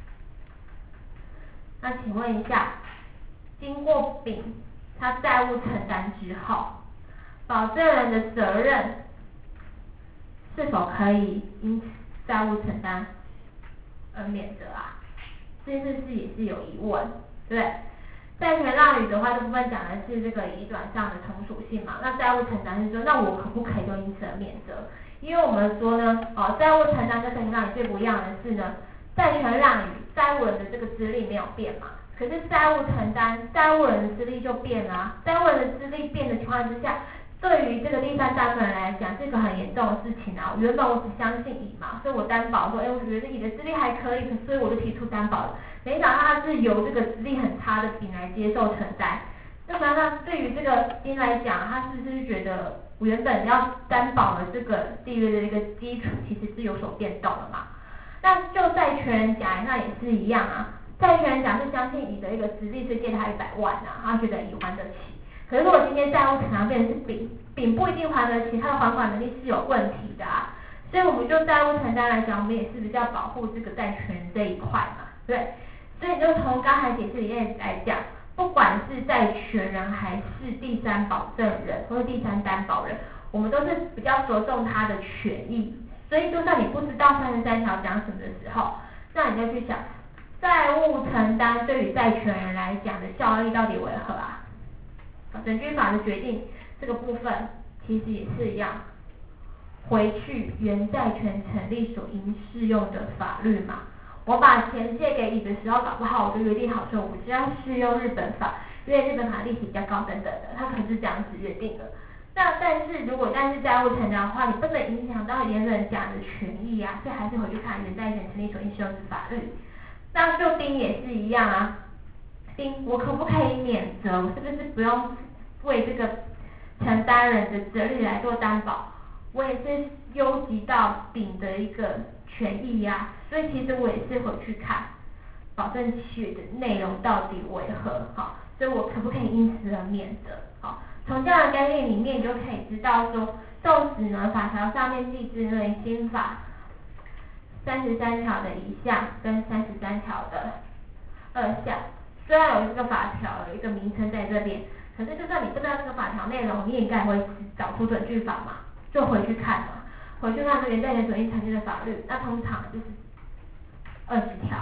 那请问一下，经过丙他债务承担之后，保证人的责任是否可以因此债务承担而免责啊？这件事也是有疑问，对不对？债权让与的话，这部分讲的是这个移转上的从属性嘛。那债务承担是说，那我可不可以就因此而免责？因为我们说呢，哦，债务承担跟债权让与最不一样的是呢，债权让与债务人的这个资历没有变嘛，可是债务承担，债务人的资历就变了啊。债务人的资历变的情况之下，对于这个第三担保人来讲，是个很严重的事情啊。原本我只相信乙嘛，所以我担保说，哎，我觉得乙的资历还可以，所以我就提出担保了。没想到他是由这个资历很差的丙来接受承担。那么那对于这个丁来讲，他是不是觉得我原本要担保的这个缔约的一个基础其实是有所变动了嘛？那就债权人甲那也是一样啊。债权人甲是相信乙的一个资历，是借他一百万啊，他觉得乙还得起。可是如果今天债务承担变成是丙，丙不一定还得起，他的还款能力是有问题的啊。所以我们就债务承担来讲，我们也是比较保护这个债权人这一块嘛，对。所以就从刚才解释里面来讲，不管是债权人还是第三保证人或者第三担保人，我们都是比较着重他的权益。所以就算你不知道三十三条讲什么的时候，那你就去想，债务承担对于债权人来讲的效力到底为何啊？整据法的决定这个部分其实也是一样，回去原债权成立所应适用的法律嘛。我把钱借给乙的时候，搞不好我就约定好说，我只要适用日本法，因为日本法利息比较高等等的，他可能是这样子约定的。那但是如果但是债务承担的话，你不能影响到原本甲的权益啊，所以还是回去看原债权成立所应适用之法律。那就丁也是一样啊，丁我可不可以免责？我是不是不用为这个承担人的责任来做担保？我也是忧及到丙的一个权益呀、啊，所以其实我也是回去看保证契约的内容到底为何，好，所以我可不可以因此而免责？好，从这样的概念里面，你就可以知道说，纵使呢法条上面记之呢新法三十三条的一项跟三十三条的二项，虽然有一个法条有一个名称在这边，可是就算你不知道这个法条内容，你也应该会找出准据法嘛，就回去看嘛。回去看这原债权所应成立的法律，那通常就是二十条啊，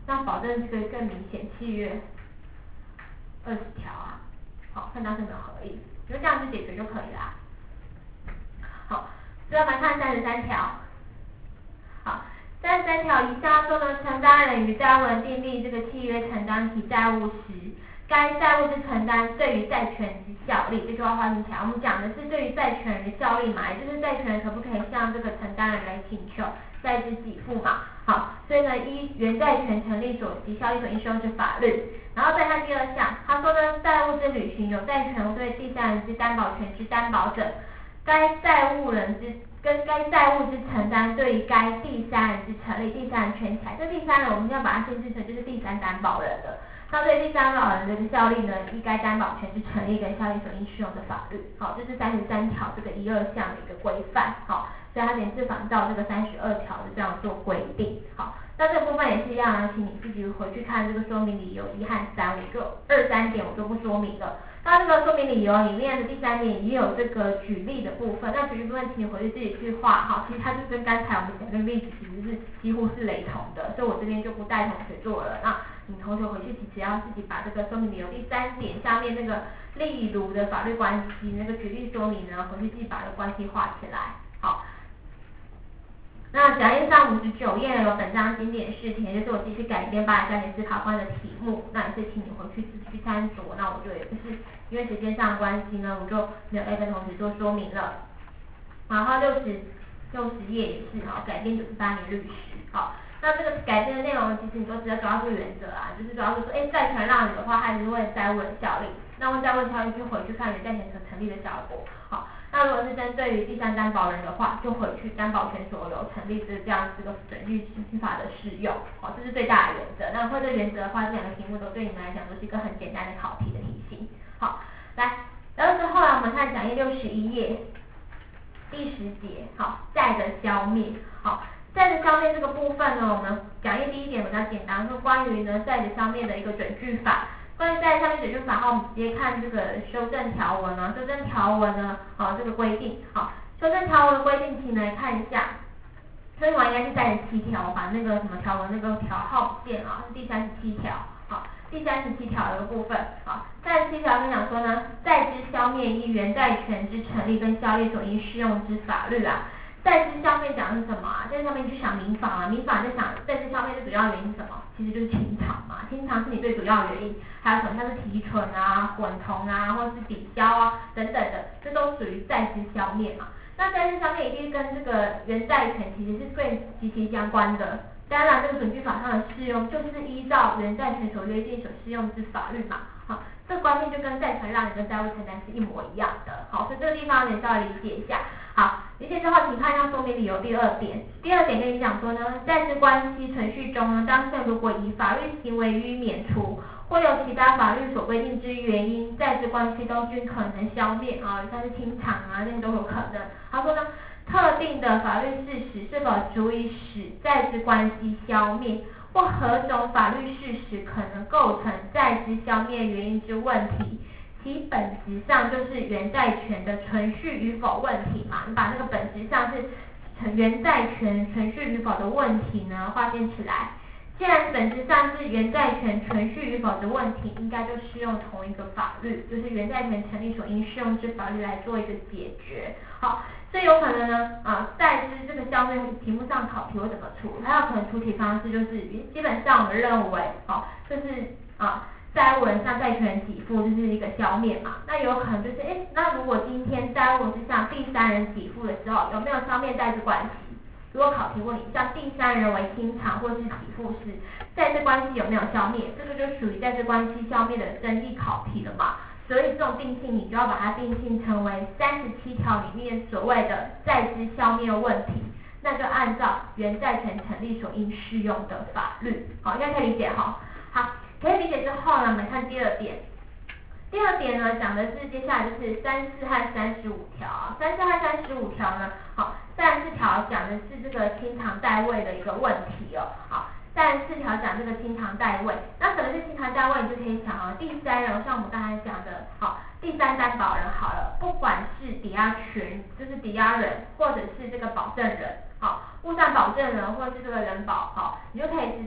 那保证可以更明显，契约二十条啊，好，看它是没有合意，就这样去解决就可以啦。好，最后我们看三十三条。好，三十三条以下说呢，承担人与债务人订立这个契约承担其债务时，该债务之承担对于债权之效力，这句话画进来。我们讲的是对于债权人的效力嘛，也就是债权人可不可以向这个承担人来请求债之给付嘛。好，所以呢，依原债权成立所及效力所应适用之法律。然后再看第二项，他说呢，债务之履行有债权对第三人之担保权之担保者，该债务人之跟该债务之承担对于该第三人之成立，第三人圈起来，这第三人我们要把它限制成就是第三担保人的。它对第三担保人的效力呢，依该担保权之成立跟效力所应适用的法律。好，这是三十三条这个一二项的一个规范。好，所以它连自仿照这个三十二条的这样做规定。好，那这个部分也是一样，请你自己回去看这个说明理由一和三，我就二三点我就不说明了。那这个说明理由里面的第三点也有这个举例的部分，那举例部分请你回去自己去画。好，其实它就跟刚才我们讲的例子其实是几乎是雷同的，所以我这边就不带同学做了。那你同学回去其实要自己把这个说明理由第三点下面那个例如的法律关系那个举例说明呢，回去自己把这个关系画起来。好。那讲义上五十九页有本章经典试题，也就是我继续改编八十三年司法官的题目，那也是请你回去自己去参酌。那我就也不是因为时间上的关系呢，我就没有再跟同学做说明了。然后六十六十页也是好，改编九十八年律师。好，那这个改编的内容其实你都只要抓住原则啊，就是主要是说，哎，债权让与的话，它是为债务人效力，那为债务人效力就回去看原债权所成立的效果。好。那如果是针对于第三担保人的话，就回去担保权所有成立的这样这个准据刑法的适用，哦，这是最大的原则。那会这原则的话，这两个题目都对你们来讲都是一个很简单的考题的题型。好，来，然后之后呢，我们看讲义六十一页第十节，好，债的消灭。好，债的消灭这个部分呢，我们讲义第一点比较简单，是关于呢债的消灭的一个准据法。关于债的消灭准据法，好，我们直接看这个修正条文啊，修正条文呢，好，这个规定，好，修正条文的规定，请来看一下。修正完应该是三十七条，我把那个什么条文那个条号不见啊，是第三十七条，好，第三十七条的部分，好，三十七条跟讲说呢，债之消灭依原债权之成立跟效力所应适用之法律啊。债之消灭讲的是什么啊？在上面去想民法啊，民法在想债之消灭的主要原因是什么？其实就是清偿嘛，清偿是你最主要的原因，还有什么像是提存啊、混同啊，或者是抵销啊等等的，这都属于债之消灭嘛。那债之消灭一定跟这个原债权其实是最息息相关的。当然，这个准据法上的适用就是依照原债权所约定所适用之法律嘛。好，这个观念就跟债权让你跟债务承担是一模一样的。好，所以这个地方你稍微理解一下。好，理解之后，请看一下说明理由第二点。第二点跟你讲说呢，债之关系存续中呢，当事人如果以法律行为予以免除，或有其他法律所规定之原因，债之关系都均可能消灭啊，像是清偿啊，这些都有可能。他说呢，特定的法律事实是否足以使债之关系消灭，或何种法律事实可能构成债之消灭原因之问题。其本质上就是原债权的存续与否问题嘛，你把那个本质上是原债权存续与否的问题呢划线起来。既然本质上是原债权存续与否的问题，应该就适用同一个法律，就是原债权成立所应适用之法律来做一个解决。好，所以有可能呢，啊，债之这个消灭题目上考题会怎么出？它有可能出题方式就是基本上我们认为，哦，就是啊。债务人向债权人给付，就是一个消灭嘛。那有可能就是，哎，那如果今天债务人是向第三人给付的时候，有没有消灭债之关系？如果考题问你，向第三人为清偿或是给付时，债之关系有没有消灭？这个就属于债之关系消灭的争议考题了嘛。所以这种定性，你就要把它定性成为三十七条里面所谓的债之消灭问题，那就按照原债权成立所应适用的法律。好，应该可以理解哈。好。可以理解之后呢，我们看第二点。第二点呢，讲的是接下来就是三四和三十五条啊。三四和三十五条呢，好，三十四条讲的是这个清偿代位的一个问题哦。好，三十四条讲这个清偿代位。那什么是清偿代位？你就可以想啊，第三人，像我们刚才讲的，好，第三担保人好了，不管是抵押权，就是抵押人，或者是这个保证人，好，物上保证人或是这个人保，好，你就可以知道。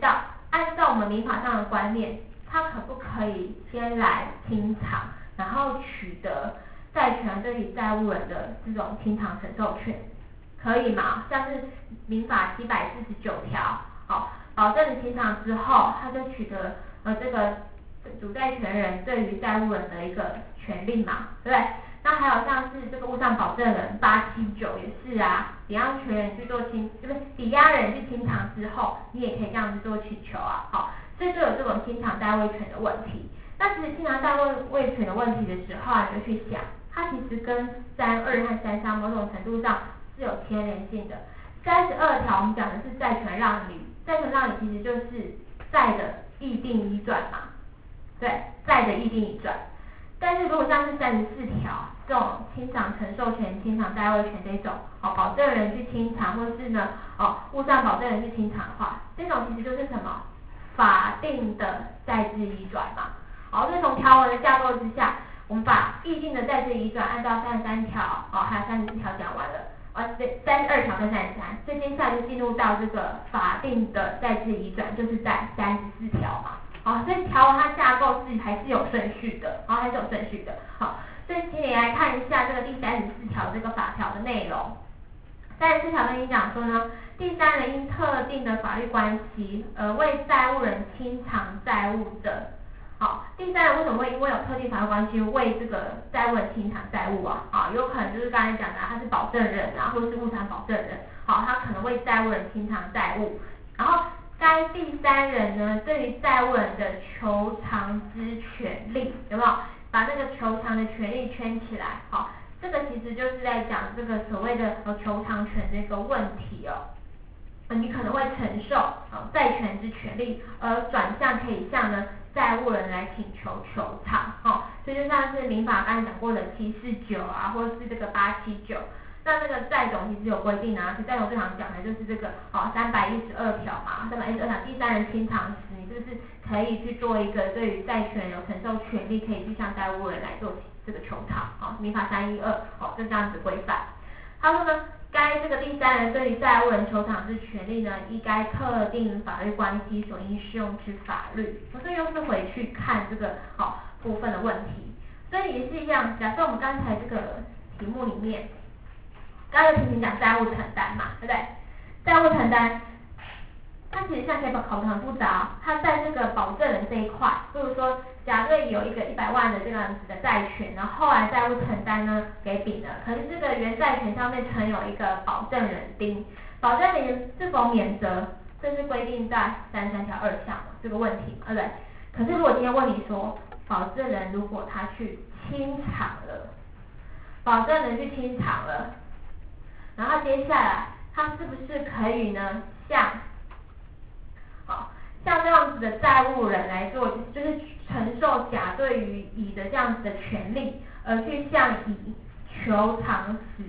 按照我们民法上的观念，他可不可以先来清偿，然后取得债权对于债务人的这种清偿承受权？可以吗？像是民法七百四十九条，好，保证人清偿之后，他就取得呃这个主债权人对于债务人的一个权利嘛，对不对？那还有像是这个物上保证人八七九也是啊，抵押权人去做清，就是抵押人去清偿之后，你也可以这样子做请求啊，好，所以就有这种清偿代位权的问题。那其实清偿代位权的问题的时候啊，你就去想，它其实跟三二和三三某种程度上是有牵连性的。三十二条我们讲的是债权让利，债权让利其实就是债的议定移转嘛，对，债的议定移转。但是如果像是三十四条这种清偿承受权、清偿代位权这种，哦，保证人去清偿，或是呢，哦，物上保证人去清偿的话，这种其实就是什么法定的债制移转嘛。好，所以从条文的架构之下，我们把议定的债制移转按照三十三条，哦，还有三十四条讲完了，啊，对，三十二条跟三十三，所以接下来就进入到这个法定的债制移转，就是在三十四条嘛。好，所以条文它架构是还是有顺序的，好，还是有顺序的。好，所以请你来看一下这个第三十四条这个法条的内容。三十四条跟你讲说呢，第三人因特定的法律关系而为债务人清偿债务者，好，第三人为什么会因为有特定法律关系为这个债务人清偿债务啊？啊，有可能就是刚才讲的，他是保证人啊，或者是物产保证人，好，他可能为债务人清偿债务，然后该第三人呢，对于债务人的求偿之权利，有没有把那个求偿的权利圈起来？好，这个其实就是在讲这个所谓的呃求偿权的一个问题哦。你可能会承受呃债权之权利，而转向可以向呢债务人来请求求偿，哦，所以就像是民法刚才讲过的七四九啊，或者是这个八七九。那这个债种其实有规定啊，其实债种最常讲的就是这个哦三百一十二条嘛，三百一十二条第三人清偿时，你就是可以去做一个对于债权有承受权利，可以去向债务人来做这个求偿，哦，民法三一二，哦，就这样子规范。他说呢，该这个第三人对于债务人求偿之权利呢，依该特定法律关系所应适用之法律。我这又是回去看这个哦部分的问题，所以也是一样。假设我们刚才这个题目里面。刚才提醒讲债务承担嘛，对不对？债务承担，它其实现在可以考得很复杂，它在这个保证人这一块，比如说，假设有一个一百万的这个样子的债权，然后后来债务承担呢给丙了，可是这个原债权上面存有一个保证人丁，保证人是否免责，这是规定在三十三条二项这个问题嘛，对不对？可是如果今天问你说，保证人如果他去清偿了，保证人去清偿了。然后接下来，他是不是可以呢，像，好，像这样子的债务人来做，就是承受甲对于乙的这样子的权利，而去向乙求偿时，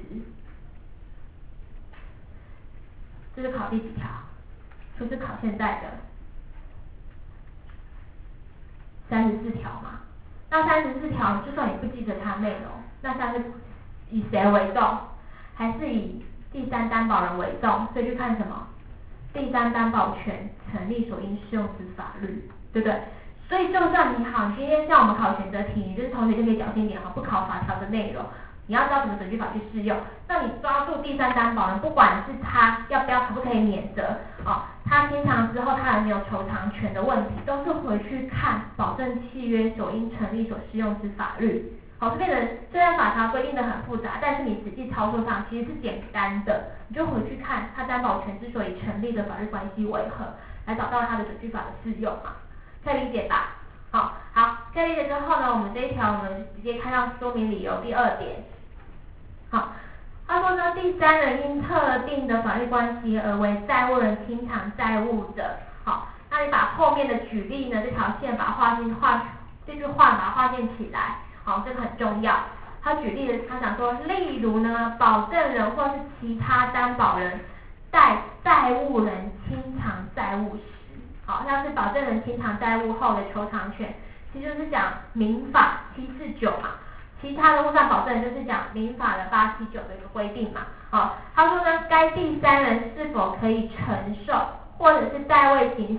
这是考第几条？就是考现在的三十四条嘛。那三十四条，就算你不记得它内容，那像是以谁为重？还是以第三担保人为重，所以去看什么？第三担保权成立所应适用之法律，对不对？所以就算你好，今天像我们考选择题，就是同学就可以小心点哈，不考法条的内容，你要知道怎么准据法去适用。那你抓住第三担保人，不管是他要不要可不可以免责，哦，他清偿之后他有没有求偿权的问题，都是回去看保证契约所应成立所适用之法律。好，这边的虽然法条规定的很复杂，但是你实际操作上其实是简单的，你就回去看它担保权之所以成立的法律关系为何，来找到它的准据法的适用嘛，可以理解吧？好，好，可以理解之后呢，我们这一条我们直接看到说明理由第二点。好，他说呢，第三人因特定的法律关系而为债务人清偿债务者，好，那你把后面的举例呢这条线把它画进画这句话把它划线起来。好，这个很重要。他举例的，他讲说，例如呢，保证人或是其他担保人代债务人清偿债务时，好，像是保证人清偿债务后的求偿权，其实就是讲民法七四九嘛，其他的物上保证人就是讲民法的八七九的一个规定嘛。好，他说呢，该第三人是否可以承受或者是代位行使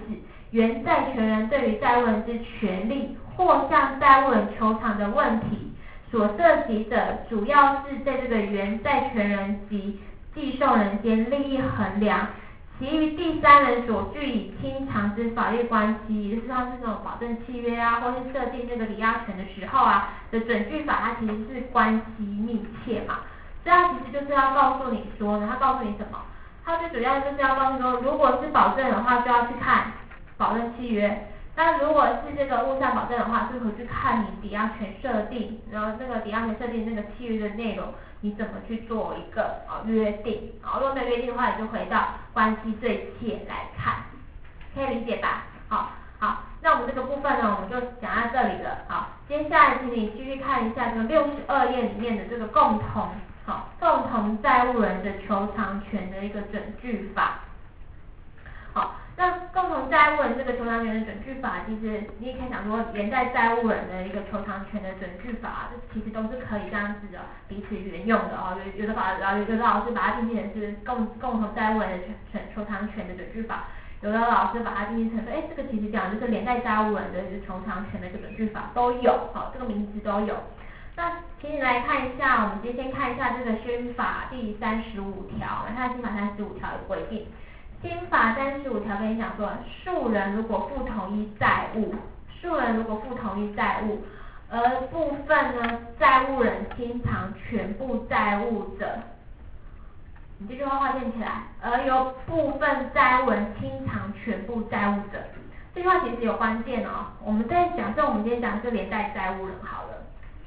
原债权人对于债务人之权利或向债务人求偿的问题所涉及的，主要是在这个原债权人及继受人间利益衡量，其余第三人所据以清偿之法律关系，也就是像是这种保证契约啊，或是设定这个抵押权的时候啊的准据法，它其实是关系密切嘛。所以它其实就是要告诉你说呢，它告诉你什么？它最主要就是要告诉你说，如果是保证的话，就要去看保证契约。那如果是这个物上保证的话，就回去看你抵押权设定，然后那个抵押权设定那个契约的内容，你怎么去做一个啊约定？啊，如果没有约定的话，你就回到关系最切来看，可以理解吧？好，好，那我们这个部分呢，我们就讲到这里了。好，接下来请你继续看一下这个六十二页里面的这个共同，好，共同债务人的求偿权的一个准据法。好，那共同债务人这个求偿权的准据法，其实你也可以想说，原债债务人的一个求偿权的准据法，这其实都是可以这样子的彼此沿用的哦。有有的法，然后有的老师把它定义成是共共同债务人的权求偿权的准据法，有的老师把它定义成说，哎，这个其实讲的就是连带债务人的一个求偿权的一个准据法都有，好，这个名词都有。那请你来看一下，我们先先看一下这个新法第三十五条，来看新法三十五条的规定。新法三十五条跟你讲说，数人如果负同一债务，数人如果负同一债务，而部分呢债务人清偿全部债务者，你这句话划线起来，而由部分债务人清偿全部债务者，这句话其实有关键哦。我们在讲，这我们今天讲的是连带债务人好了。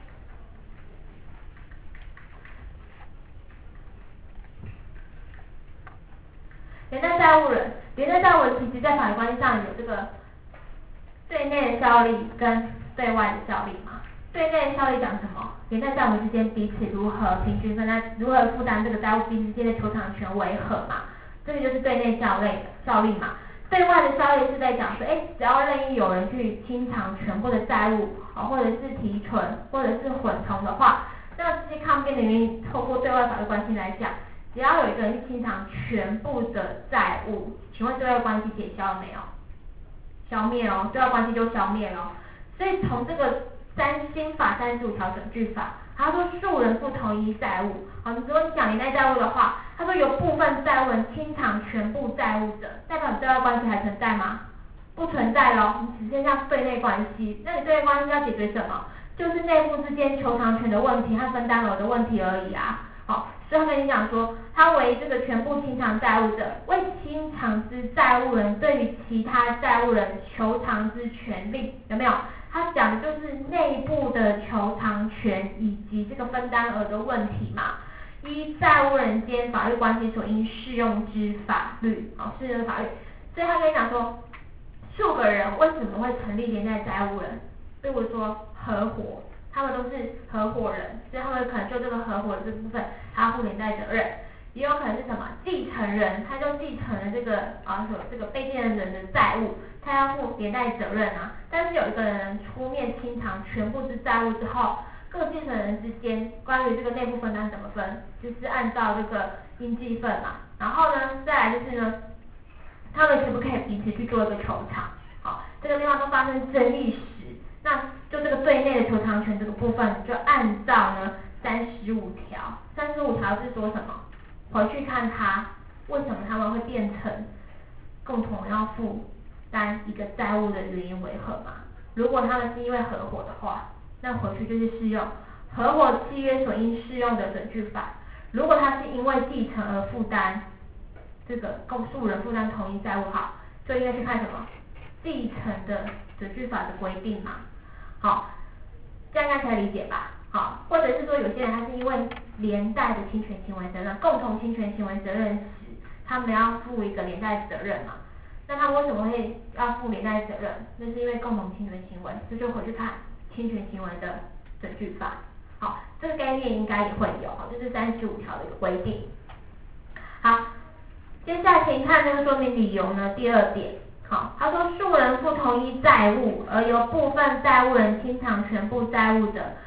连带债务人，连带债务人其实在法律关系上有这个对内的效力跟对外的效力嘛。对内的效力讲什么？连带债务人之间彼此如何平均分担，如何负担这个债务彼此之间的求偿权为何嘛？这个就是对内效力效力嘛。对外的效力是在讲说，哎，只要任意有人去清偿全部的债务啊，或者是提存，或者是混同的话，那这些抗辩的原因，透过对外法律关系来讲。只要有一个人去清偿全部的债务，请问对外关系解消了没有？消灭哦，对外关系就消灭了。所以从这个三新法三十五条准据法，他说数人负同一债务，好，如果你讲连带债务的话，他说有部分债务人清偿全部债务者，代表你对外关系还存在吗？不存在咯，你只剩下对内关系。那你对内关系要解决什么？就是内部之间求偿权的问题和分担额的问题而已啊。好，所以他跟你讲说，他为这个全部清偿债务者，为清偿之债务人对于其他债务人求偿之权利，有没有？他讲的就是内部的求偿权以及这个分担额的问题嘛。依债务人间法律关系所应适用之法律，好，适用的法律。所以他跟你讲说，数个人为什么会成立连带债务人？例如说合伙。他们都是合伙人，所以他们可能就这个合伙的这部分，他要负连带责任，也有可能是什么继承人，他就继承了这个啊所这个被继承人的债务，他要负连带责任啊。但是有一个人出面清偿全部之债务之后，各继承人之间关于这个内部分担怎么分，就是按照这个应继分嘛。然后呢，再来就是呢，他们可不可以彼此去做一个求偿？好，这个地方都发生争议时，那就这个对内的求偿权这个部分，就按照呢三十五条，三十五条是说什么？回去看他为什么他们会变成共同要负担一个债务的原因为何嘛？如果他们是因为合伙的话，那回去就是适用合伙契约所应适用的准据法。如果他是因为继承而负担这个共数人负担同一债务，好，就应该去看什么？继承的准据法的规定嘛。好，这样应该可以理解吧？好，或者是说有些人他是因为连带的侵权行为责任，共同侵权行为责任时，他们要负一个连带责任嘛。那他为什么会要负连带责任？那是因为共同侵权行为，这就回去看侵权行为的准据法。好，这个概念应该也会有，这是三十五条的一个规定。好，接下来请看这个说明理由呢，第二点。好，他说数人负同一债务，而由部分债务人清偿全部债务者，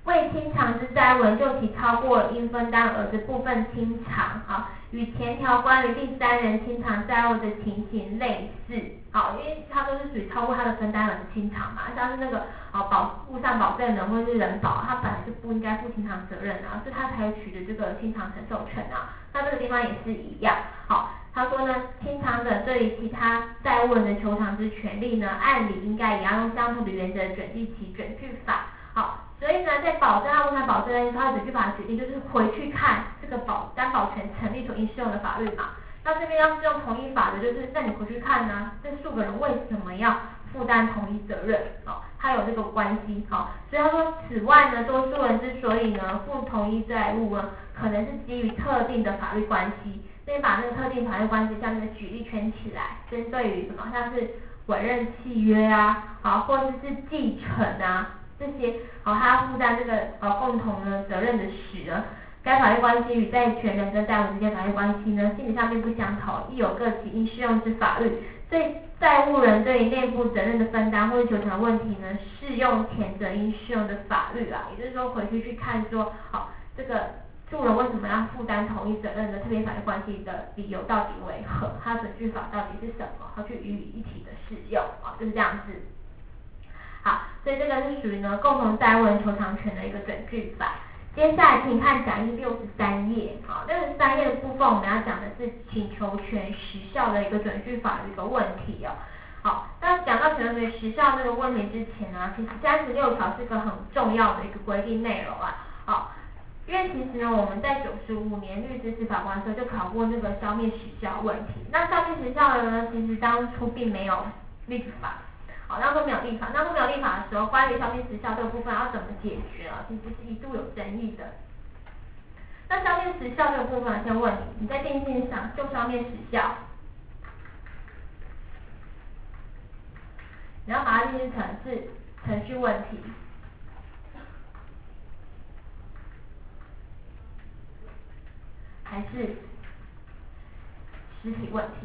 未清偿之债务人就其超过应分担额之部分清偿，好，与前条关于第三人清偿债务的情形类似，好，因为它都是属于超过他的分担额的清偿嘛，像是那个哦保物上保证人或者是人保，他本来就不应该负清偿责任啊，是他才取得这个清偿承受权啊，那这个地方也是一样，好。他说呢，清偿者对于其他债务人的求偿之权利呢，按理应该也要用相同的原则准据其准据法。好，所以呢，在保证和物权保证人他的准据法的决定，就是回去看这个保担保权成立所应适用的法律嘛。那这边要是用同一法的，就是那你回去看呢，这数个人为什么要负担同一责任？哦，它有这个关系。好，所以他说，此外呢，多数人之所以呢负同一债务呢，可能是基于特定的法律关系。所以把那个特定法律关系下面的举例圈起来，针对于什么像是委任契约啊，好，或者是继承啊这些，好，他要负担这个呃共同的责任的时呢，该法律关系与债权人跟债务之间法律关系呢，性质上并不相同，亦有各其应适用之法律。所以债务人对于内部责任的分担或者求偿问题呢，适用前者应适用的法律啊，也就是说回去去看说，好，这个。住人为什么要负担同一责任的特别法律关系的理由到底为何？它的准据法到底是什么？它去予以一体的适用啊，就是这样子。好，所以这个是属于呢共同债务人求偿权的一个准据法。接下来请看讲义六十三页，好，六十三页的部分我们要讲的是请求权时效的一个准据法的一个问题哦。好，但讲到请求权时效这个问题之前呢，其实三十六条是个很重要的一个规定内容啊。好。因为其实呢，我们在九十五年律师司法官的时候就考过那个消灭时效问题。那消灭时效的呢，其实当初并没有立法，好，当初没有立法，当初没有立法的时候，关于消灭时效这个部分要怎么解决啊？其实是一度有争议的。那消灭时效这个部分，先问你，你在定性上就消灭时效，你要把它定义成是程序问题。还是实体问题？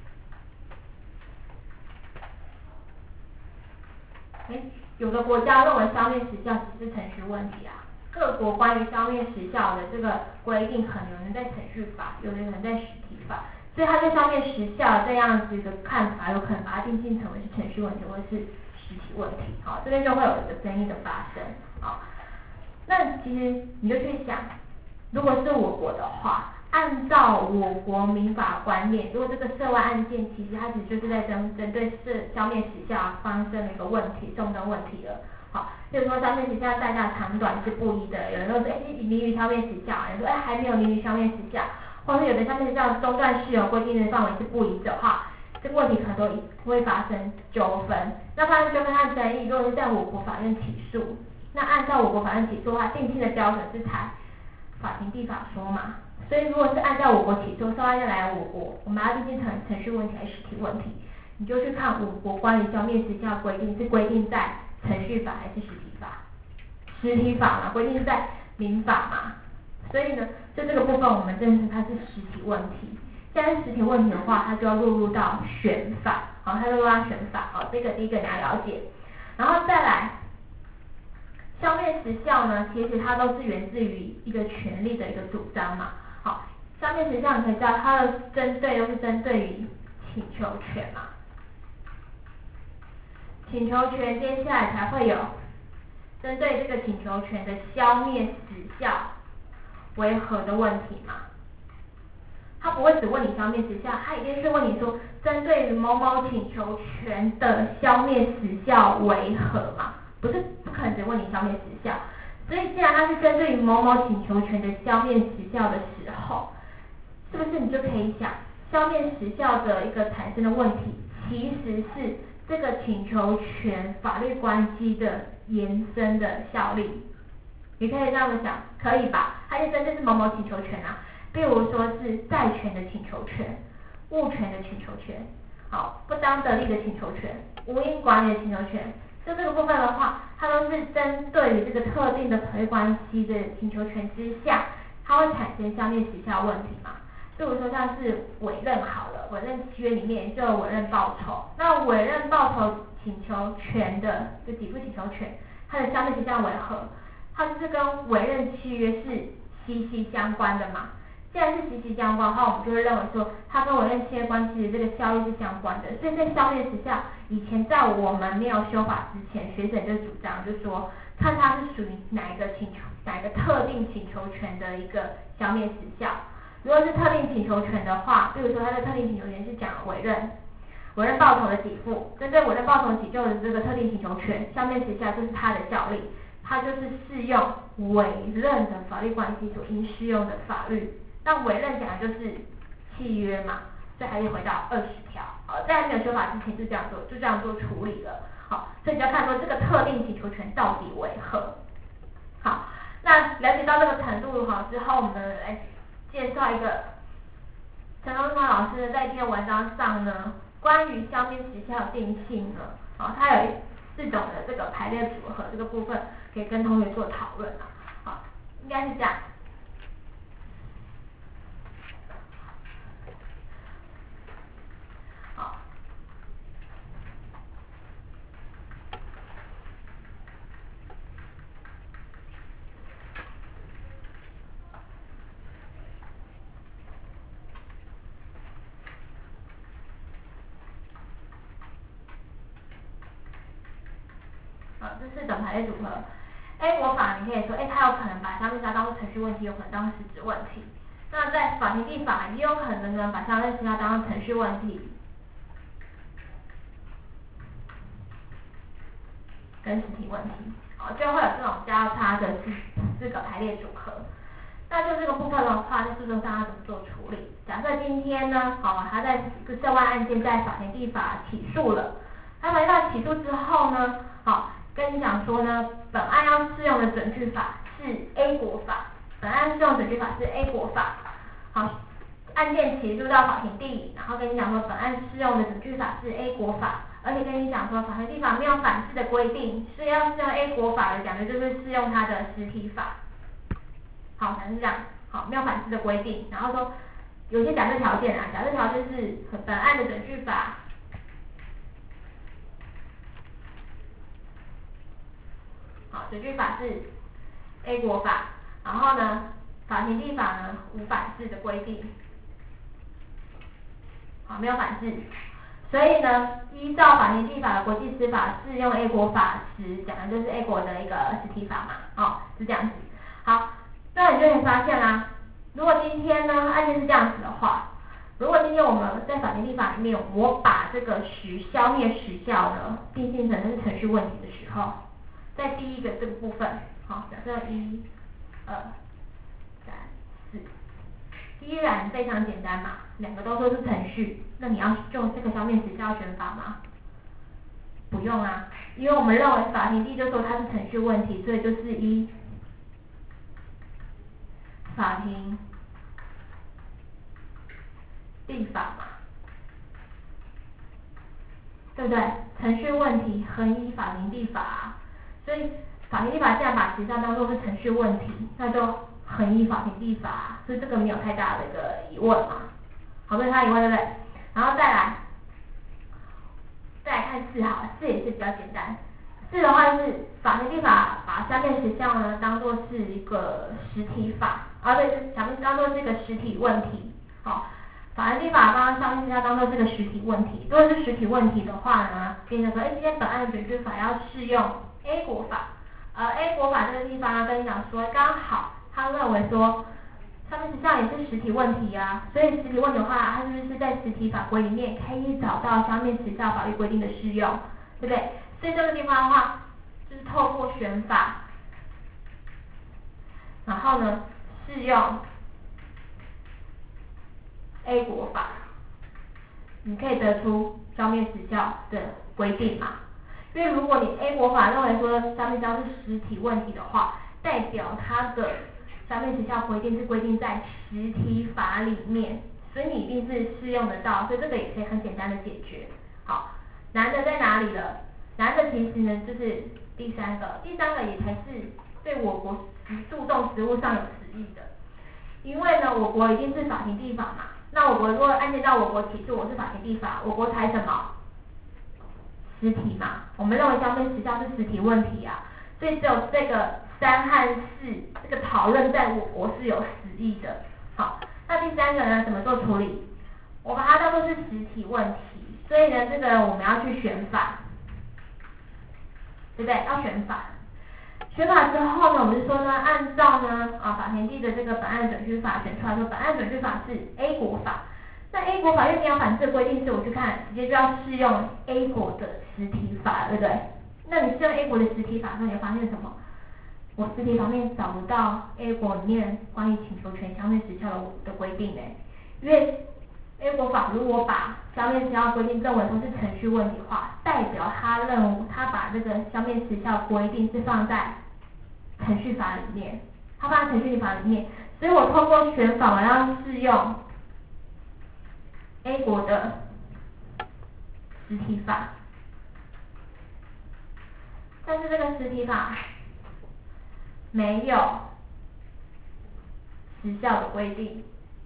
哎，有的国家认为消灭时效只是程序问题啊。各国关于消灭时效的这个规定，可能有人在程序法，有的人在实体法，所以他对消灭时效这样子的看法，有可能把它定性成为是程序问题或者是实体问题。好，这边就会有一个争议的发生。好，那其实你就去想，如果是我国的话。按照我国民法观念，如果这个涉外案件，其实它其实就是在针针对是消灭时效发生的一个问题，重大问题了。好，比如说消灭时效代价长短是不一的，有人说哎已离于消灭时效，有人说哎还没有离于消灭时效，或者有的消灭时效中断事由规定的范围是不一的话，这个问题可能都会发生纠纷。那发生纠纷它的争议，如果是在我国法院起诉，那按照我国法院起诉的话，定性的标准是采法庭地法说嘛。所以如果是按照我国起诉，受害人来我国，我们要定性成程序问题还是实体问题，你就去看我国关于消灭时效规定是规定在程序法还是实体法？实体法嘛，规定是在民法嘛，所以呢，就这个部分我们认识它是实体问题。现在实体问题的话，它就要落入到选法，好，它就落入到选法，好，这个第一个你要了解，然后再来。消灭时效呢，其实它都是源自于一个权利的一个主张嘛。好，消灭时效你可以知道它的针对都是针对于请求权嘛。请求权接下来才会有针对这个请求权的消灭时效为何的问题嘛。他不会只问你消灭时效，他一定是问你说针对于某某请求权的消灭时效为何嘛。不是不可能只问你消灭时效，所以既然它是针对于某某请求权的消灭时效的时候，是不是你就可以想，消灭时效的一个产生的问题，其实是这个请求权法律关系的延伸的效力？你可以这样子想，可以吧？它延伸就是某某请求权啊，比如说是债权的请求权、物权的请求权，好，不当得利的请求权、无因管理的请求权。就这个部分的话，它都是针对于这个特定的法律关系的请求权之下，它会产生消灭时效问题嘛。比如说像是委任好了，委任契约里面就有委任报酬，那委任报酬请求权的就抵付请求权，它的消灭时效为何？它它就是跟委任契约是息息相关的嘛。既然是息息相关的话，我们就会认为说它跟委任契约关系的这个效力是相关的。所以在消灭时效以前，在我们没有修法之前，学者就主张就是说，看它是属于哪一个请求、哪一个特定请求权的一个消灭时效。如果是特定请求权的话，比如说它的特定请求权是讲委任。委任报酬的给付，针对委任报酬给付的这个特定请求权，消灭时效就是它的效力，它就是适用委任的法律关系所应适用的法律。那委任讲的就是契约嘛，所以还是回到二十条。好，在没有修法之前就这样做，就这样做处理了。好，所以你要看说这个特定请求权到底为何。好，那了解到这个程度好之后，我们来介绍一个陈东川老师在一篇文章上呢。关于消灭时效定性呢，好，它有四种的这个排列组合，这个部分可以跟同学做讨论啊，好，应该是这样。好，好，这四种排列组合。A 国法你可以说，哎，它有可能把消灭时效当作程序问题，有可能当实质问题。那在法庭地法也有可能呢，把消灭时效当作程序问题跟实体问题，好，就会有这种交叉的四四个排列组合。那就这个部分的话，在诉讼上要怎么做处理？假设今天呢，好，他在一个涉外案件在法庭地法起诉了，他回到起诉之后呢，好，跟你讲说呢，本案要适用的准据法是 A 国法，本案适用准据法是 A 国法，好，案件起诉到法庭地，然后跟你讲说本案适用的准据法是 A 国法，而且跟你讲说法庭地法没有反制的规定，是要适用 A 国法的，讲的就是适用它的实体法。好，讲是这样，好，没有反制的规定，然后说有些假设条件啊，假设条件是本案的准据法，好，准据法是 A 国法，然后呢，法庭地法呢无反制的规定，好，没有反制，所以呢，依照法庭地法的国际司法适用 A 国法时，讲的就是 A 国的一个实体法嘛，哦，是这样子，好。那你就会发现啦、啊，如果今天呢案件是这样子的话，如果今天我们在法庭地法里面，我把这个时消灭时效呢定性成是程序问题的时候，在第一个这个部分，好，假设一、二、三、四，依然非常简单嘛，两个都说是程序，那你要用这个消灭时效选法吗？不用啊，因为我们认为法庭地就说它是程序问题，所以就是一。法庭地法嘛，对不对？程序问题横依法庭地法、啊，所以法庭地法既然把时效当作是程序问题，那就横依法庭地法、啊，所以这个没有太大的一个疑问嘛。好，没有太大疑问，对不对？然后再来，再来看四好，四也是比较简单。四的话是法庭地法把消灭时效呢当作是一个实体法，啊对，小明当作是一个实体问题，好，法庭地法把消灭时效当作是个实体问题，如果是实体问题的话呢，跟你说，哎，今天本案的准据法要适用 A 国法，而 A 国法这个地方呢，跟你讲说，刚好他认为说，消灭时效也是实体问题啊，所以实体问题的话，它是不是在实体法规里面可以找到消灭时效法律规定的适用，对不对？所以这个地方的话，就是透过选法，然后呢适用 A 国法，你可以得出消灭时效的规定嘛。因为如果你 A 国法认为说消灭时效是实体问题的话，代表它的消灭时效规定是规定在实体法里面，所以你一定是适用得到，所以这个也可以很简单的解决。好，难的在哪里了？难的其实呢就是第三个，第三个也才是对我国诉讼实务上有实益的，因为呢我国一定是法庭地法嘛，那我国如果案件到我国起诉，我是法庭地法，我国采什么？实体嘛，我们认为消灭时效是实体问题啊，所以只有这个三和四这个讨论在我国是有实益的。好，那第三个呢，怎么做处理？我把它当作是实体问题，所以呢，这个我们要去选法，对不对？要选法。选法之后呢，我们就说呢，按照呢啊法田地的这个本案准据法选出来说，本案准据法是 A 国法。那 A 国法因为你要反制规定是，我去看直接就要适用 A 国的实体法，对不对？那你适用 A 国的实体法的时候，你会发现什么？我实体方面找不到 A 国里面关于请求权消灭时效的的规定呢，因为 A 国法如果把消灭时效规定认为说是程序问题的话，代表他认为他把这个消灭时效规定是放在程序法里面，他放在程序法里面，所以我透过选法我要适用 A 国的实体法，但是这个实体法没有时效的规定，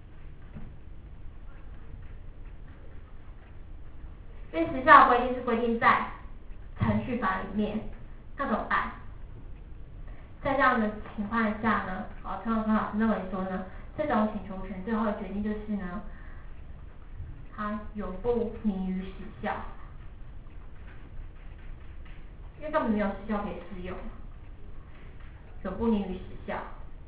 因为时效的规定是规定在程序法里面，那怎么办？在这样的情况下呢，哦，陈永康老师认为说呢，这种请求权最后的决定就是呢，它永不拟于时效，因为根本没有时效可以适用，永不拟于时效。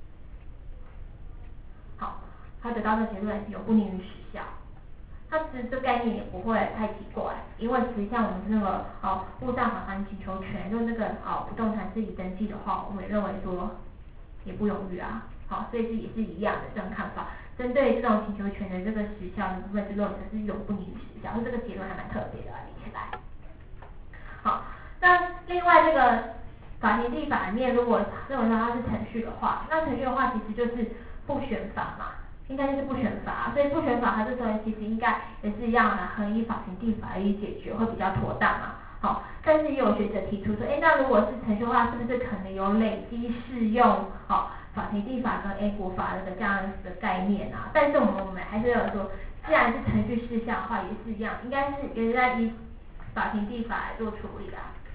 好，他得到的结论永不拟于时效。它其实这概念也不会太奇怪，因为实际上我们那个哦物上返还请求权，就是那个哦不动产自己登记的话，我们也认为说也不永于啊，好，所以这也是一样的这种看法。针对这种请求权的这个时效的部分，就认为它是永不拟于时效，这个结论还蛮特别的啊，理起来。好，那另外这个法庭地法里面，如果认为说它是程序的话，那程序的话其实就是不选法嘛。应该就是不选法，所以不选法，它这时候其实应该也是一样啊，可以以法庭地法予以解决，会比较妥当嘛。好，但是也有学者提出说，哎，那如果是程序化，是不是可能有累积适用哦法庭地法跟 A 国法的这样的概念啊？但是我们我们还是有说，既然是程序事项的话，也是一样，应该是也是在以法庭地法来做处理的。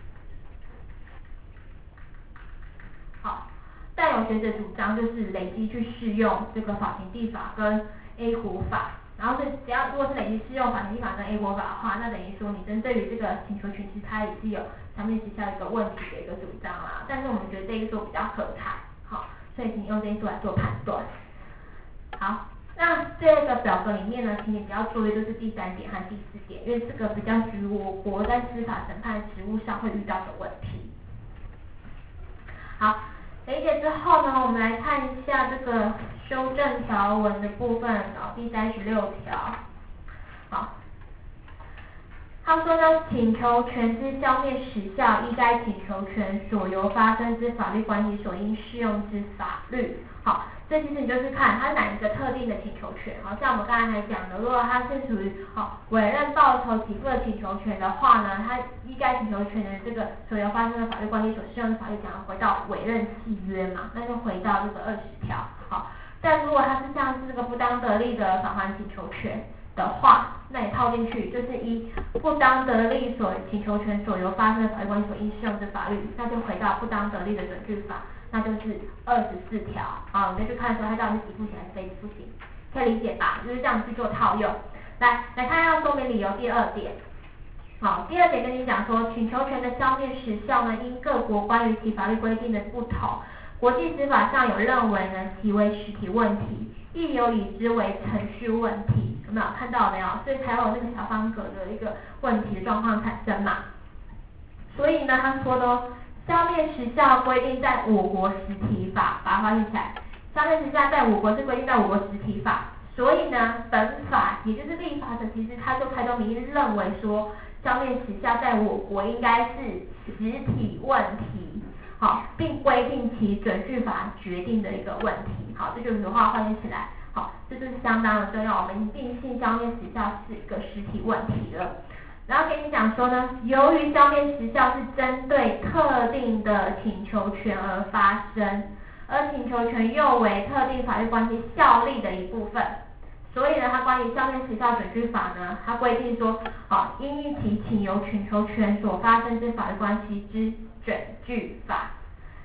好。但有学者主张就是累积去适用这个法庭地法跟 A 国法，然后是只要如果是累积适用法庭地法跟 A 国法的话，那等于说你针对于这个请求权，其实它也是有消灭时效一个问题的一个主张啦。但是我们觉得这一说比较可采，好，所以请用这一说来做判断。好，那这个表格里面呢，请你不要注意就是第三点和第四点，因为这个比较属于我国在司法审判实务上会遇到的问题。好。理解之后呢，我们来看一下这个修正条文的部分，哦，第三十六条。好，他说呢，请求权之消灭时效，依该请求权所由发生之法律关系所应适用之法律。好，这其实你就是看它哪一个特定的请求权，好像我们刚才还讲的，如果它是属于好委任报酬给付的请求权的话呢，它依该请求权的这个所由发生的法律关系所适用的法律，讲要回到委任契约嘛，那就回到这个二十条。好，但如果它是像是这个不当得利的返还请求权的话，那你套进去就是依不当得利所请求权所由发生的法律关系所应适用之法律，那就回到不当得利的准据法。那就是二十四条，好，我们就去看说它到底是给付型还是非给付型，可以理解吧？就是这样去做套用。来，来看要说明理由第二点。好，第二点跟你讲说，请求权的消灭时效呢，因各国关于其法律规定的不同，国际司法上有认为呢其为实体问题，亦有以之为程序问题，有没有看到没有？所以才有那个小方格的一个问题的状况产生嘛。所以呢，他说的消灭时效规定在我国实体法，把它发现起来。消灭时效在我国是规定在我国实体法，所以呢，本法也就是立法者，其实他就开宗明义认为说，消灭时效在我国应该是实体问题，好，并规定其准据法决定的一个问题。好，这就是话换起来，好，这就是相当的重要。我们一定性消灭时效是一个实体问题了。然后跟你讲说呢，由于消灭时效是针对特定的请求权而发生，而请求权又为特定法律关系效力的一部分，所以呢，它关于消灭时效准据法呢，它规定说，好，应依其请由请求权所发生之法律关系之准据法。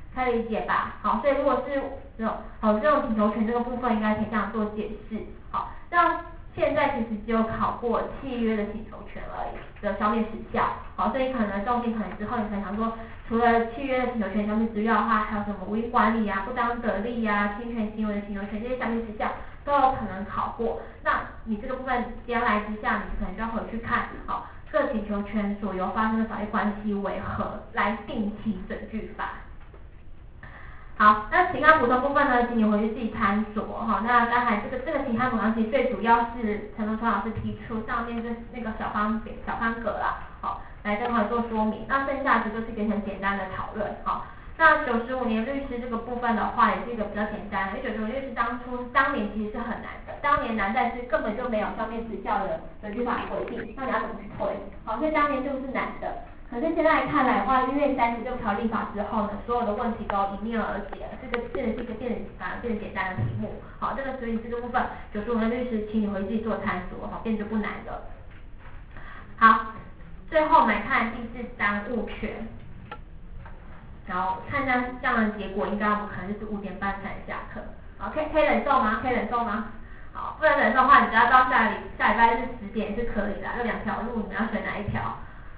可以理解吧？好，所以如果是这种好这种请求权这个部分，应该可以这样做解释。好，那现在其实只有考过契约的请求权而已的消灭时效。好，所以可能重点可能之后你可能想说，除了契约的请求权消灭时效的话，还有什么无因管理啊、不当得利啊、侵权行为的请求权这些消灭时效都有可能考过。那你这个部分将来之下，你可能就要回去看，好，这个请求权所由发生的法律关系为何，来定其准据法。好，那情案补充部分呢，请你回去自己参酌哈。那刚才这个这个情案补充其实最主要是陈文川老师提出上面这那个小方小方格啦，好，来跟我做说明。那剩下的就是一个很简单的讨论，好。那九十五年律师这个部分的话，也是一个比较简单的，因为九十五年律师当初当年其实是很难的，当年难在是根本就没有消灭时效的准据法规定，那你要怎么去推？好，所以当年就是难的。可是现在看来的话，因为三十六条立法之后呢，所有的问题都迎面而解了，这个变成是一个变得反而变得简单的题目。好，这个所以这个部分九十五年律师，请你回去做参酌，好，变得不难了。好，最后我们来看第四章物权。然后看这样这样的结果，应该我们可能就是五点半才下课。好，可以可以忍受吗？可以忍受吗？好，不能忍受的话，你只要到下礼下礼拜是十点是可以的，有两条路，你们要选哪一条？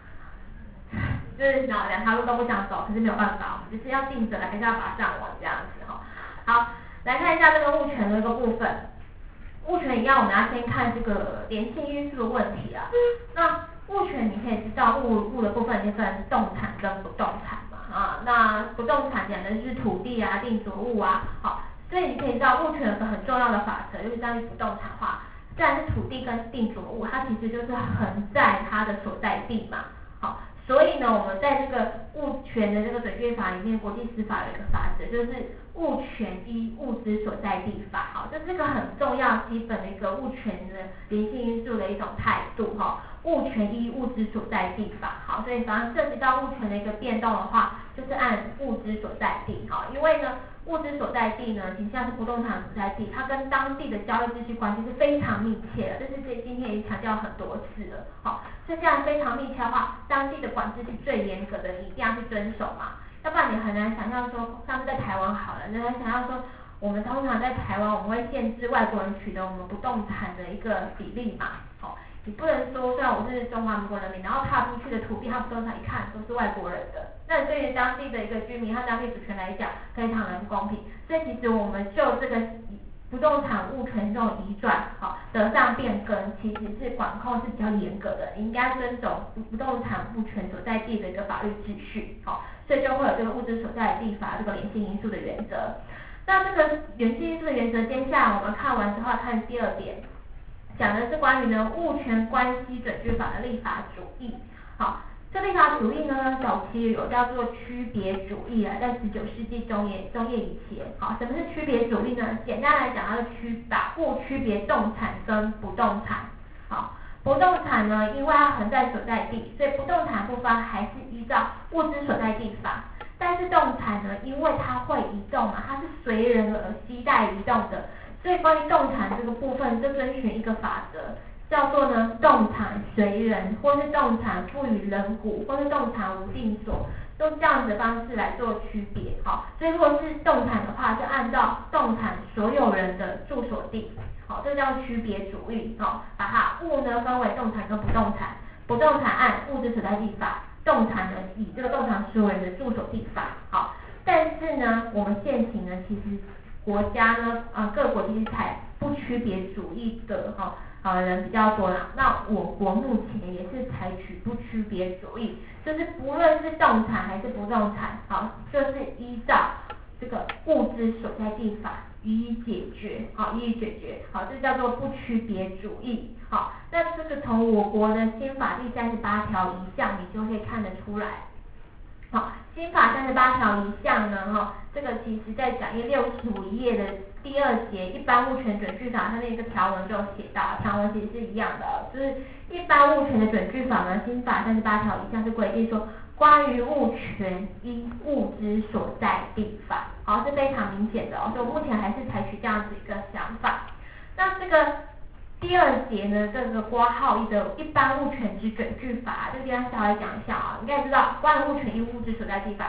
就是两两条路都不想走，可是没有办法，我们就是要定着来，还是要把它上完这样子哈。好，来看一下这个物权的一个部分。物权一样，我们要先看这个联性因素的问题啊。那物权你可以知道物物的部分就分动产跟不动产嘛啊。那不动产讲的就是土地啊、定着物啊，好，所以你可以知道物权有个很重要的法则，就是关于不动产化，自然是土地跟定着物，它其实就是横在它的所在地嘛，好。所以呢，我们在这个物权的这个准据法里面，国际司法有一个法则，就是物权依物之所在地法，好，这是个很重要基本的一个物权的联性因素的一种态度哈。物权依物之所在地法，好，所以反正涉及到物权的一个变动的话，就是按物之所在地，好，因为呢，物之所在地呢，其实像是不动产所在地，它跟当地的交易秩序关系是非常密切的，这是这今天已经强调很多次了，好，所以这样非常密切的话，当地的管制是最严格的，你一定要去遵守嘛，要不然你很难想象说，像是在台湾好了，你很难想象说，我们通常在台湾我们会限制外国人取得我们不动产的一个比例嘛，好。你不能说，虽然我是中华民国人民，然后踏出去的土地和不动产一看都是外国人的，那对于当地的一个居民和当地主权来讲，非常的不公平。所以其实我们就这个不动产物权这种移转，好，得上变更，其实是管控是比较严格的，你应该遵守不动产物权所在地的一个法律秩序，好，所以就会有这个物质所在地法这个联性因素的原则。那这个联性因素的原则，接下来我们看完之后看第二点。讲的是关于呢物权关系准据法的立法主义，好，这立法主义呢早期有叫做区别主义啊，在十九世纪中叶中叶以前，好，什么是区别主义呢？简单来讲，它是区把物区别动产跟不动产，好，不动产呢因为它横在所在地，所以不动产部分还是依照物之所在地法，但是动产呢因为它会移动嘛，它是随人而携带移动的。所以关于动产这个部分，就遵循一个法则，叫做呢动产随人，或是动产赋予人股，或是动产无定所，都这样子的方式来做区别。好，所以如果是动产的话，就按照动产所有人的住所地，好，这叫区别主义。好，把它物呢分为动产跟不动产，不动产按物之所在地法，动产呢以这个动产所有人的住所地法。好，但是呢，我们现行呢其实。国家呢，呃，各国其实采不区别主义的哈，呃人比较多啦。那我国目前也是采取不区别主义，就是不论是动产还是不动产，好，就是依照这个物之所在地法予以解决，好，予以解决，好，这叫做不区别主义，好，那这个从我国的新法第三十八条一项，你就可以看得出来。好，新法三十八条一项呢，哈，这个其实在讲义六十五页的第二节一般物权准据法，它那个条文就写到，条文其实是一样的，就是一般物权的准据法呢，新法三十八条一项是规定说，关于物权依物之所在地法，好，是非常明显的哦，所以我目前还是采取这样子一个想法。那这个第二节呢，这个括号一的一般物权之准据法，这个地方稍微讲一下啊，你应该知道关于物权依物之所在地法，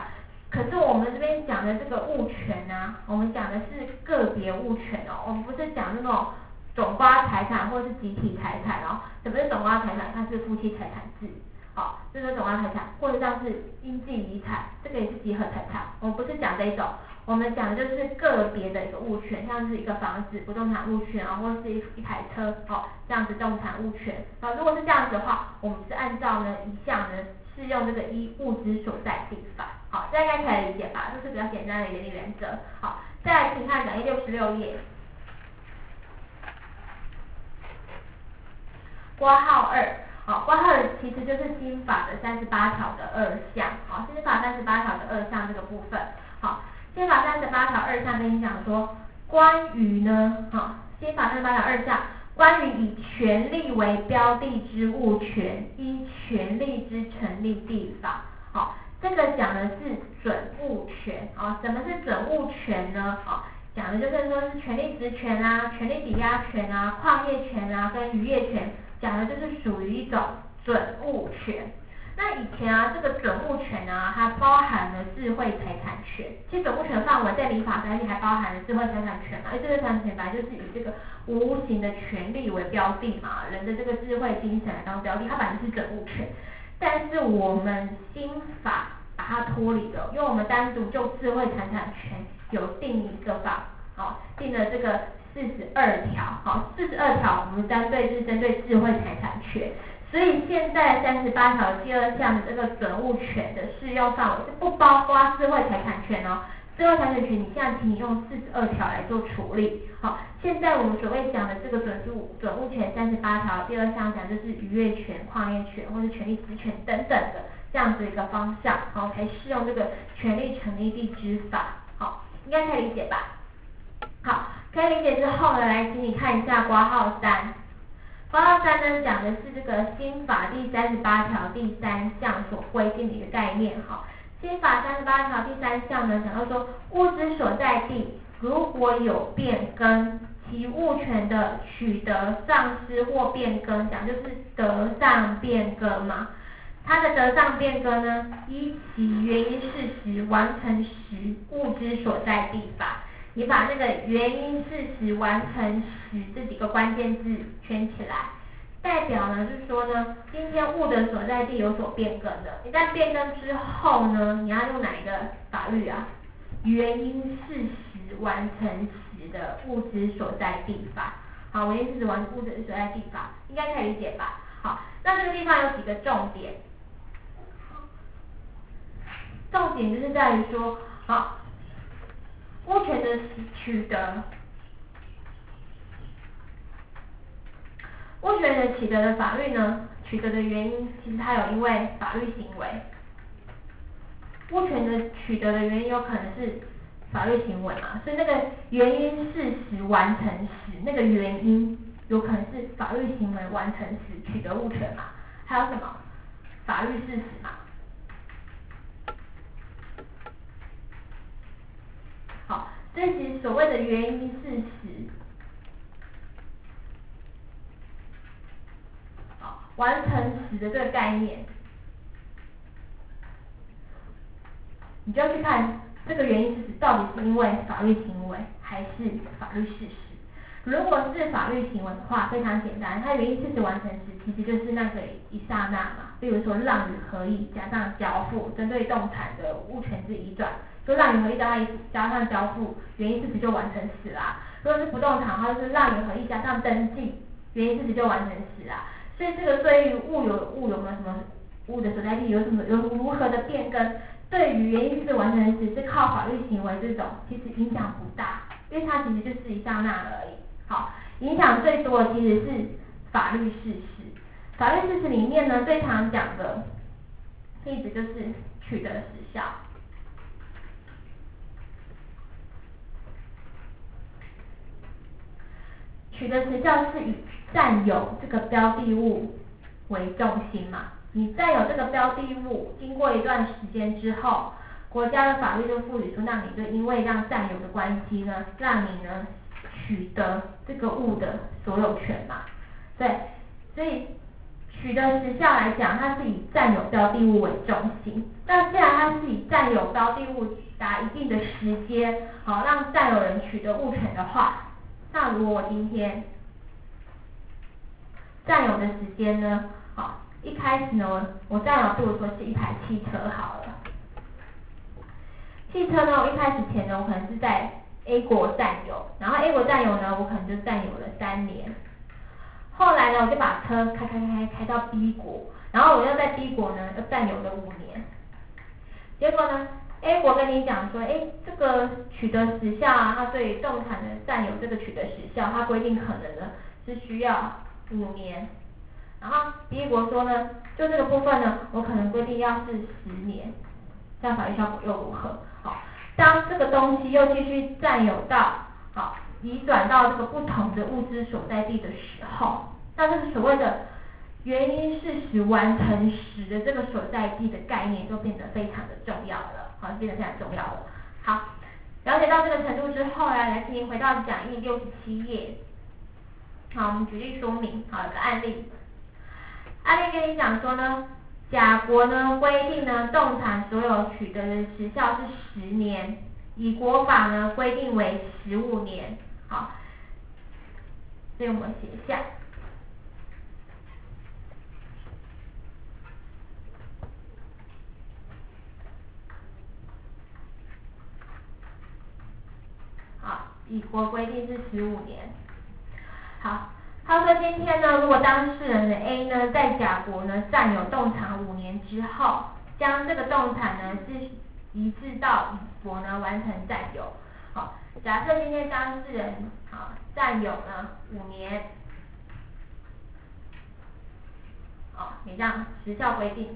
可是我们这边讲的这个物权啊，我们讲的是个别物权哦，我们不是讲那种总瓜财产或是集体财产哦。什么是总瓜财产？它是夫妻财产制，好、哦，这是总瓜财产，或者像是应继遗产，这个也是集合财产。我们不是讲这一种，我们讲的就是个别的一个物权，像是一个房子不动产物权啊，或是一一台车哦，这样子动产物权啊。如果是这样子的话，我们是按照呢一项呢适用这个依物之所在地法。好，这样应该可以理解吧？这是比较简单的原理原则。好，再来请看讲义六十六页，括号二。好，括号二其实就是新法的三十八条的二项。好，新法三十八条的二项这个部分。好，新法三十八条二项跟你讲说，关于呢，好，新法三十八条二项。关于以权利为标的之物权，依权利之成立地法。好，这个讲的是准物权啊。什么是准物权呢？啊，讲的就是说是权利职权啊、权利抵押权啊、矿业权啊跟渔业权，讲的就是属于一种准物权。那以前啊，这个准物权啊，它包含了智慧财产权。其实准物权的范围在民法里面还包含了智慧财产权嘛，因为智慧财产权本来就是以这个无形的权利为标的嘛，人的这个智慧精神来当标的，它本来就是准物权。但是我们新法把它脱离了，因为我们单独就智慧财产权有定一个法，好，定了这个四十二条，好，四十二条我们针对是针对智慧财产权。所以现在三十八条第二项的这个准物权的适用范围是不包括智慧财产权哦。智慧财产权你现在请你用四十二条来做处理。好，现在我们所谓讲的这个准物准物权三十八条第二项讲就是渔业权、矿业权或是权利职权等等的这样子一个方向，好，才适用这个权利成立地之法。好，应该可以理解吧？好，可以理解之后呢，来请你看一下括号三。括号三呢讲的是这个新法第三十八条第三项所规定的一个概念哈。新法三十八条第三项呢讲到说，物之所在地如果有变更，其物权的取得、丧失或变更，讲就是得上变更嘛。它的得上变更呢，依其原因事实完成时物之所在地法。你把那个原因、事实、完成时这几个关键字圈起来，代表呢就是说呢，今天物的所在地有所变更的。一旦变更之后呢，你要用哪一个法律啊？原因、事实、完成时的物之所在地法。好，原因、事实、完物之所在地法，应该可以理解吧？好，那这个地方有几个重点，重点就是在于说，好。物权的取得，物权的取得的法律呢，取得的原因其实它有因为法律行为。物权的取得的原因有可能是法律行为嘛，所以那个原因、事实、完成时，那个原因有可能是法律行为完成时取得物权嘛，还有什么法律事实嘛。好，这其实所谓的原因、事实，好，完成时的这个概念，你就要去看这个原因、事实到底是因为法律行为还是法律事实。如果是法律行为的话，非常简单，它原因、事实、完成时其实就是那个一刹那嘛。比如说让与合意加上交付，针对动产的物权之移转。就让与合意加上加上交付，原因事实就完成时啦。如果是不动产的话，就是让与合意加上登记，原因事实就完成时啦。所以这个对于物有物有没有什么物的所在地有什么有如何的变更，对于原因事实完成时是靠法律行为这种，其实影响不大，因为它其实就是一刹那而已。好，影响最多的其实是法律事实。法律事实里面呢，最常讲的例子就是取得时效。取得时效是以占有这个标的物为重心嘛，你占有这个标的物，经过一段时间之后，国家的法律就赋予说，让你就因为让占有的关系呢，让你呢取得这个物的所有权嘛，对，所以取得时效来讲，它是以占有标的物为中心。那既然它是以占有标的物达一定的时间，好让占有人取得物权的话，那如果我今天占有的时间呢，好，一开始呢，我占有，比如说是一台汽车好了。汽车呢，我一开始前呢，我可能是在 A 国占有，然后 A 国占有呢，我可能就占有了三年。后来呢，我就把车开开开开到 B 国，然后我又在 B 国呢又占有了五年。结果呢 ，A 国跟你讲说，哎，这个取得时效啊，它对动产的占有这个取得时效，它规定可能呢是需要五年。然后 B 国说呢，就这个部分呢，我可能规定要是十年，这样法律效果又如何？好，当这个东西又继续占有到，好，移转到这个不同的物资所在地的时候，那这个所谓的原因事实完成时的这个所在地的概念就变得非常的重要了，好，变得非常重要了。好，了解到这个程度之后呢，来请您回到讲义六十七页。好，我们举例说明，好，有个案例。案例跟你讲说呢，甲国呢规定呢，动产所有取得的时效是十年，乙国法呢规定为十五年。好，所以我们写下。好，乙国规定是十五年。好。他说今天呢，如果当事人的 A 呢，在甲国呢占有动产五年之后，将这个动产呢是移至到乙国呢完成占有。好，假设今天当事人好占有呢五年，好，你这样时效规定。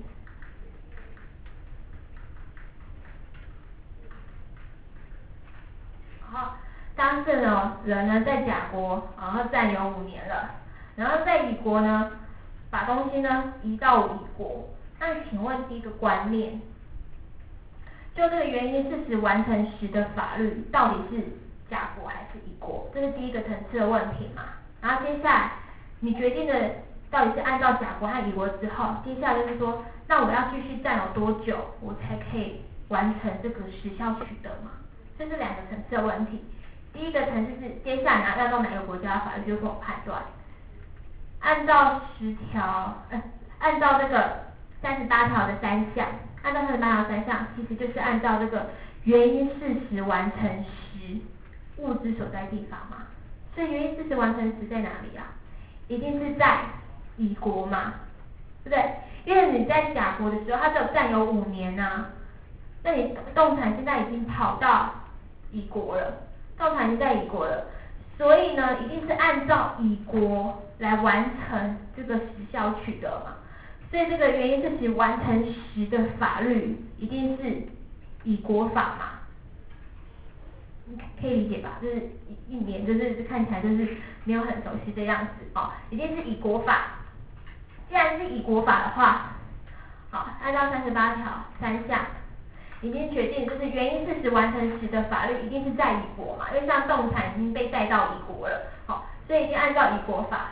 好。当事人呢在甲国，然后占有五年了，然后在乙国呢，把东西呢移到乙国。那请问第一个观念，就这个原因事实完成时的法律到底是甲国还是乙国？这是第一个层次的问题嘛。然后接下来你决定的到底是按照甲国和乙国之后，接下来就是说，那我要继续占有多久，我才可以完成这个时效取得嘛？这是两个层次的问题。第一个层次是接下来要到哪个国家的法律就跟我判断，按照十条，呃，按照这个三十八条的三项，按照三十八条三项，其实就是按照这个原因事实完成时物之所在地法嘛。所以原因事实完成时在哪里啊？一定是在乙国嘛，对不对？因为你在甲国的时候，它只有占有五年啊，那你动产现在已经跑到乙国了。动产已经在乙国了，所以呢，一定是按照乙国来完成这个时效取得嘛。所以这个原因事实完成时的法律一定是乙国法嘛，你可以理解吧？就是一一年就是看起来就是没有很熟悉的样子哦，一定是乙国法。既然是乙国法的话，好，按照三十八条三项。已经决定，就是原因事实完成时的法律一定是在乙国嘛，因为像动产已经被带到乙国了，好，所以已经按照乙国法。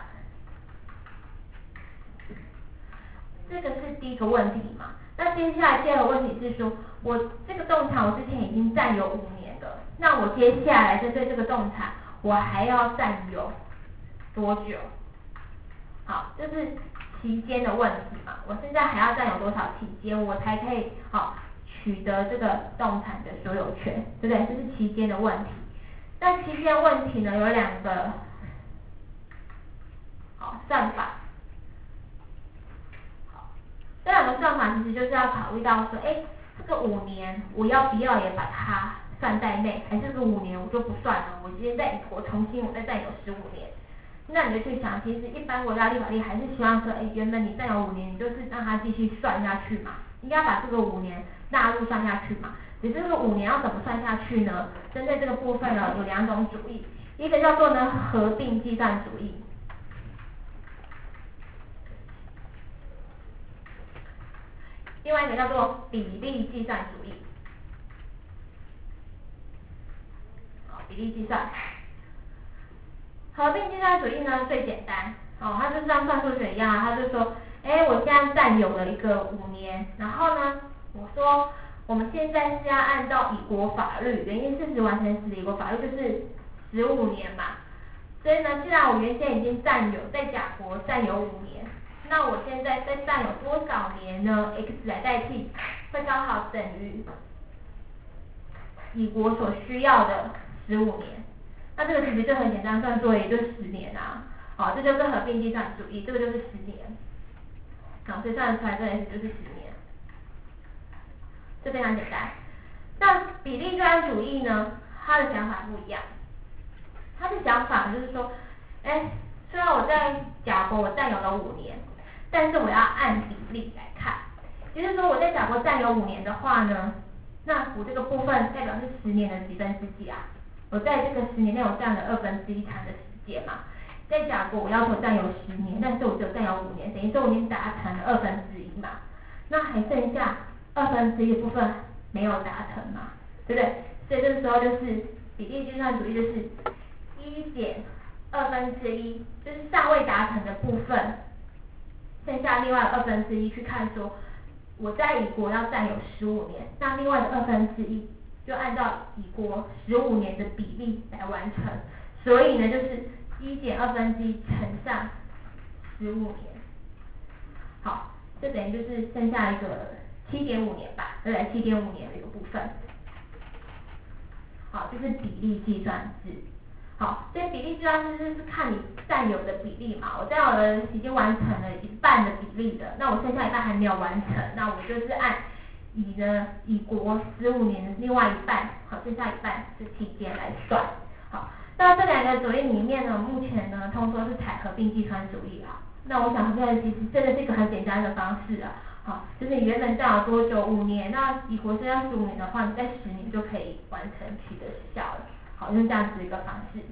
这个是第一个问题嘛。那接下来第二个问题是说，我这个动产我之前已经占有五年了，那我接下来针对这个动产，我还要占有多久？好，就是期间的问题嘛，我现在还要占有多少期间，我才可以好取得这个动产的所有权，对不对？这是期间的问题。那期间问题呢，有两个好算法。好，这两个算法其实就是要考虑到说，哎，这个五年我要不要也把它算在内，还是这个五年我就不算了？我今天在乙国重新我再占有十五年。那你就去想，其实一般国家立法例还是希望说，哎，原本你占有五年，你就是让它继续算下去嘛，应该把这个五年纳入算下去嘛。只是这个五年要怎么算下去呢？针对这个部分呢，有两种主义，一个叫做呢合并计算主义，另外一个叫做比例计算主义。好，比例计算。合并计算主义呢最简单，哦，它就像算数学一样，它就说哎，我现在占有了一个五年，然后呢，我说我们现在是要按照以国法律，原因事实完成时的以国法律就是十五年嘛，所以呢，既然我原先已经占有在甲国占有五年，那我现在再占有多少年呢 ？x 来代替，会刚好等于乙国所需要的十五年。那这个其实就很简单，算作也就十年啊。好，这就是合并计算主义，这个就是十年。好，所以算出来这 S 就是十年，这非常简单。那比例专主义呢，他的想法不一样。他的想法就是说，哎，虽然我在甲国我占有了五年，但是我要按比例来看，也就是说我在甲国占有五年的话呢，那我这个部分代表是十年的几分之几啊？我在这个十年内我占了二分之一长的时间嘛。在甲国我要求占有十年，但是我只有占有五年，等于说我已经达成了二分之一嘛。那还剩下二分之一的部分没有达成嘛，对不对？所以这个时候就是比例计算主义，就是一减二分之一，就是尚未达成的部分，剩下另外二分之一去看说，我在乙国要占有十五年，那另外的二分之一就按照乙国十五年的比例来完成，所以呢就是一减二分之一乘上十五年，好，这等于就是剩下一个七点五年吧，对不对？七点五年的一个部分，好，就是比例计算制。好，所以比例计算制就是看你占有的比例嘛，我占有的已经完成了一半的比例的，那我剩下一半还没有完成，那我就是按乙呢乙国十五年的另外一半，好，剩下一半这期间来算。好，那这两个主义里面呢，目前呢通说是采合并计算主义啊。那我想现在其实真的是一个很简单的方式啊，好，就是你原本占有多久？五年，那乙国是要十五年的话，你在十年就可以完成取得时效了。好，用这样子一个方式。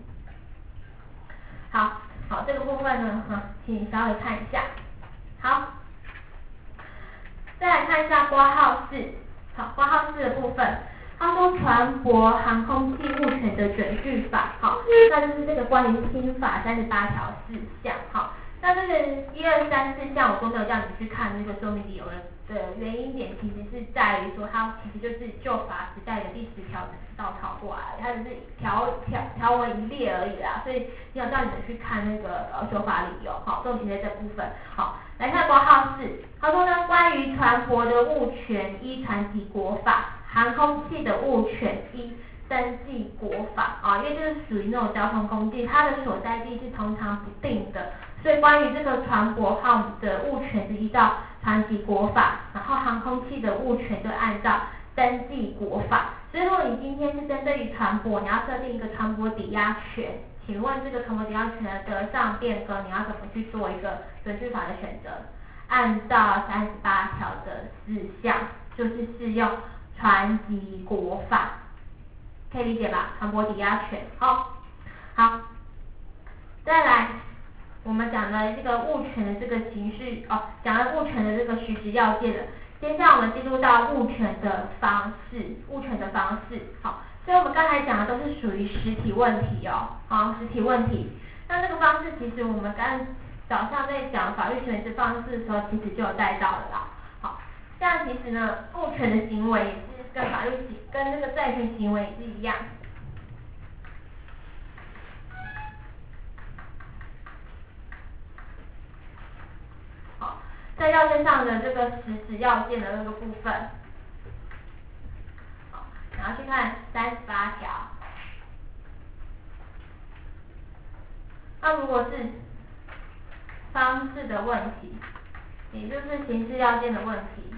好，好，这个部分呢，哈，请你稍微看一下。好，再来看一下括号四，好，括号四的部分，他说船舶航空器物权的准据法，好，那就是这个关于新法三十八条事项，好，那这个一二三四项我都没有叫你去看那个说明理由的原因点，其实是在于说它其实就是旧法时代的第十条倒抄过来，它只是条条条文一列而已啦，所以没有叫你们去看那个呃修法理由，好，重点在这部分，好，来看括号四，他说呢，关于船舶的物权依船籍国法，航空器的物权依登记国法啊，因为这是属于那种交通工具，它的所在地是通常不定的，所以关于这个船舶号的物权是依照船籍国法，然后航空器的物权就按照登记国法。所以如果你今天是针对于船舶，你要设定一个船舶抵押权，请问这个船舶抵押权的得上变更，你要怎么去做一个准据法的选择？按照三十八条的事项，就是适用船籍国法，可以理解吧？船舶抵押权，好，好，再来。我们讲了这个物权的这个形式哦，讲了物权的这个实质要件了。接下来我们进入到物权的方式，物权的方式，好，所以我们刚才讲的都是属于实体问题哦，好，实体问题。那这个方式其实我们刚早上在讲法律权益方式的时候，其实就有带到了啦。好，这样其实呢，物权的行为也是跟法律行跟那个债权行为也是一样。在要件上的这个实质要件的那个部分，好，然后去看三十八条。那如果是方式的问题，也就是形式要件的问题，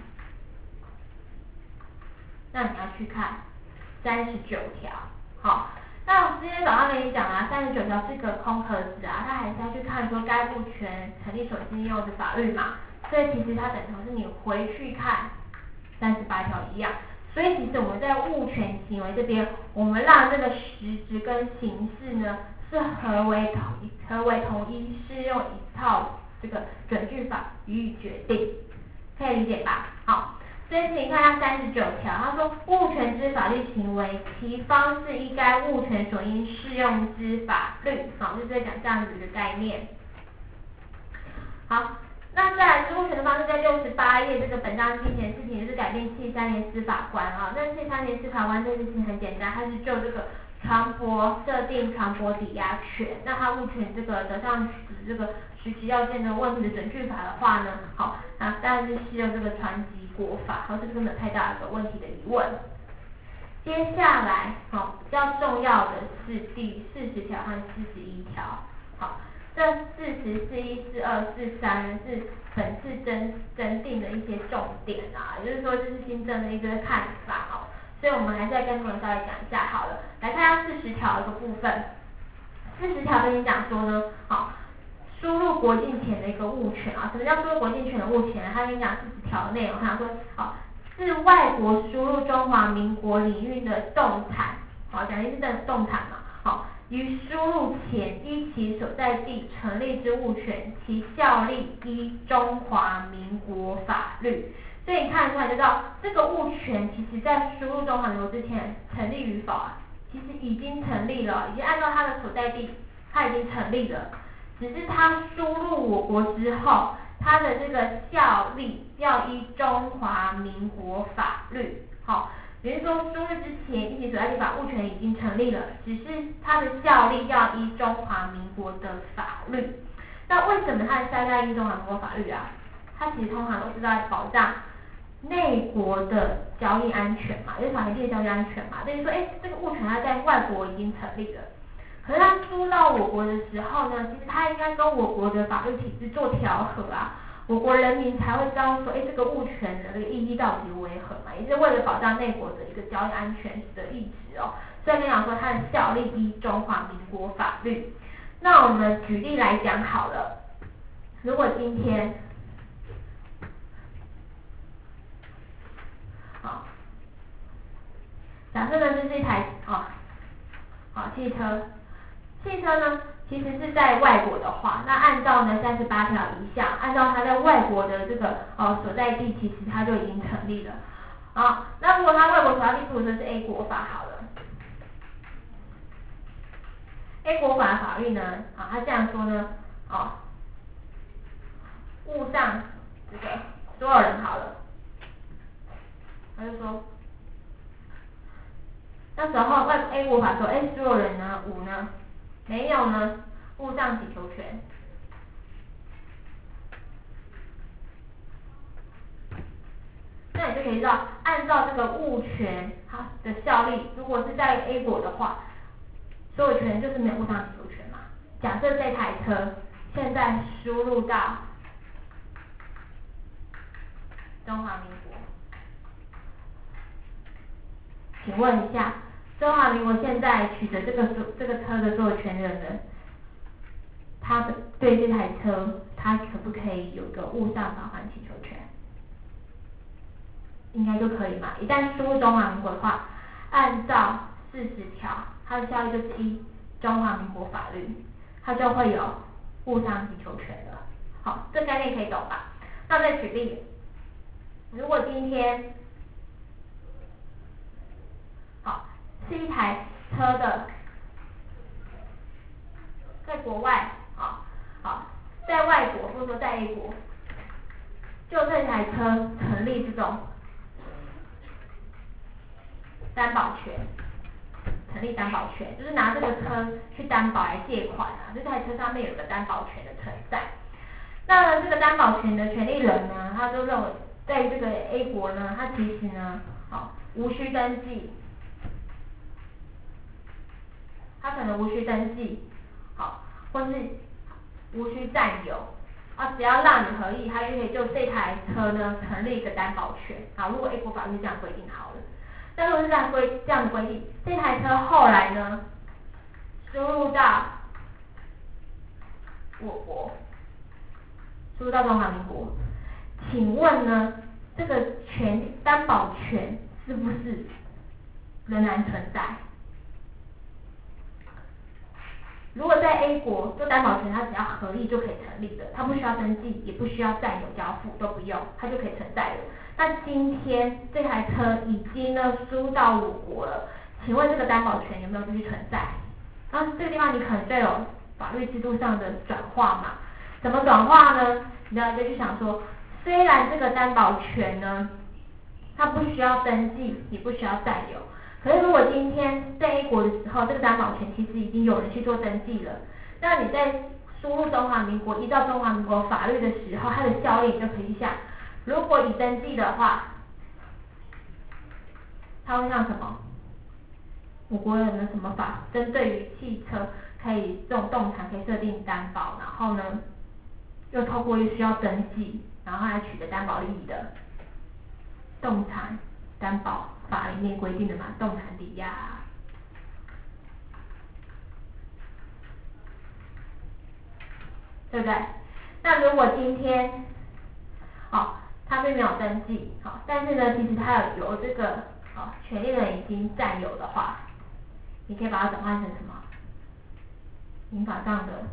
那你要去看三十九条。好，那我今天早上跟你讲啊，三十九条是一个空壳子啊，它还是要去看说该物权成立所应用的法律嘛。所以其实它等同是你回去看三十八条一样，所以其实我们在物权行为这边，我们让这个实质跟形式呢是合为同合为同一，适用一套这个准据法予以决定，可以理解吧？好，所以请看一下三十九条，他说物权之法律行为，其方式依该物权所应适用之法律，好，就是在讲这样子的概念。好。 那再来是物权的方式，在六十八页这个本章进行的事情就是改变七十三年司法官啊。那七十三年司法官这件事情很简单，它是就这个传播设定传播抵押权。那它物权这个得上这个实质要件的问题的准据法的话呢，好，那当然是适用这个传籍国法，好，这个没有太大的问题的疑问。接下来，好，比较重要的是第四十条和四十一条，好。这四十、四一、四二、四三是本次增增订的一些重点啊，也就是说这是新增的一个看法哦，所以我们还是再跟同学稍微讲一下好了。来看一下四十条的部分，四十条跟你讲说呢，好，输入国境前的一个物权啊，什么叫输入国境前的物权？他跟你讲四十条的内容，他说，好，自外国输入中华民国领域的动产，好，讲的是这动产嘛，好。于输入前依其所在地成立之物权，其效力依中华民国法律。所以你看出来就知道，这个物权其实在输入中华民国之前成立与否啊，其实已经成立了，已经按照它的所在地，它已经成立了。只是它输入我国之后，它的这个效力要依中华民国法律，好。也就是说，输入之前依其所在地法物权已经成立了，只是它的效力要依中华民国的法律。那为什么它的效力要依中华民国法律啊？它其实通常都是在保障内国的交易安全嘛，就是法律界的交易安全嘛。等于说，哎，这个物权它在外国已经成立了，可是它输到我国的时候呢，其实它应该跟我国的法律体制做调和啊。我国人民才会知道说，哎，这个物权的这个意义到底为何嘛？也是为了保障内国的一个交易安全的意志哦。所以跟你讲说，它的效力依中华民国法律。那我们举例来讲好了，如果今天，好，假设呢这是一台啊，好汽车，汽车呢？其实是在外国的话，那按照呢三十八条一项，按照它在外国的这个呃所在地，其实它就已经成立了。好，那如果它外国所在地属的是 A 国法好了 ，A 国法的法律呢，啊，它这样说呢，哦，物上这个所有人好了，他就说，那时候外 A 国法说，哎，所有人呢，五呢？没有呢，物上请求权。那你就可以知道，按照这个物权它的效力，如果是在 A 国的话，所有权就是没有物上请求权嘛。假设这台车现在输入到中华民国，请问一下，中华民国现在取得这个这个车的所有权人呢，他的对这台车，他可不可以有个物上返还请求权？应该就可以嘛。一旦输入中华民国的话，按照四十条，它的效力就是依中华民国法律，它就会有物上请求权了。好，这概念可以懂吧？那再举例，如果今天，好，是一台车的，在国外，好，好，在外国或者说在 A 国，就这台车成立这种担保权，成立担保权，就是拿这个车去担保来借款啊，这台车上面有个担保权的存在。那这个担保权的权利人呢，他就认为，在这个 A 国呢，他其实呢，好，无需登记，他可能无需登记，好，或是无需占有，啊，只要让你合意，他就可以就这台车呢成立一个担保权。好，如果 A 国法律这样规定好了。那如果是这样规这样的规定，这台车后来呢输入到我国，输入到中华民国，请问呢这个权担保权是不是仍然存在？如果在 A 国做担保权，它只要合意就可以成立的，它不需要登记，也不需要占有交付，都不用，它就可以存在了。那今天这台车已经呢输到我国了，请问这个担保权有没有继续存在？然后这个地方你可能就有法律制度上的转化嘛？怎么转化呢？ 你要就去想说，虽然这个担保权呢，它不需要登记，也不需要占有，可是如果今天在 A 国的时候，这个担保权其实已经有人去做登记了，那你在输入中华民国，依照中华民国法律的时候，它的效力就可以想，如果已登记的话，它会像什么？我国有没有什么法针对于汽车可以这种动产可以设定担保，然后呢，又透过需要登记，然后来取得担保利益的动产担保法里面规定的嘛，动产抵押、啊。对不对？那如果今天，哦，他并没有登记，好、哦，但是呢，其实他有有这个哦，权利人已经占有的话，你可以把它转换成什么？民法上的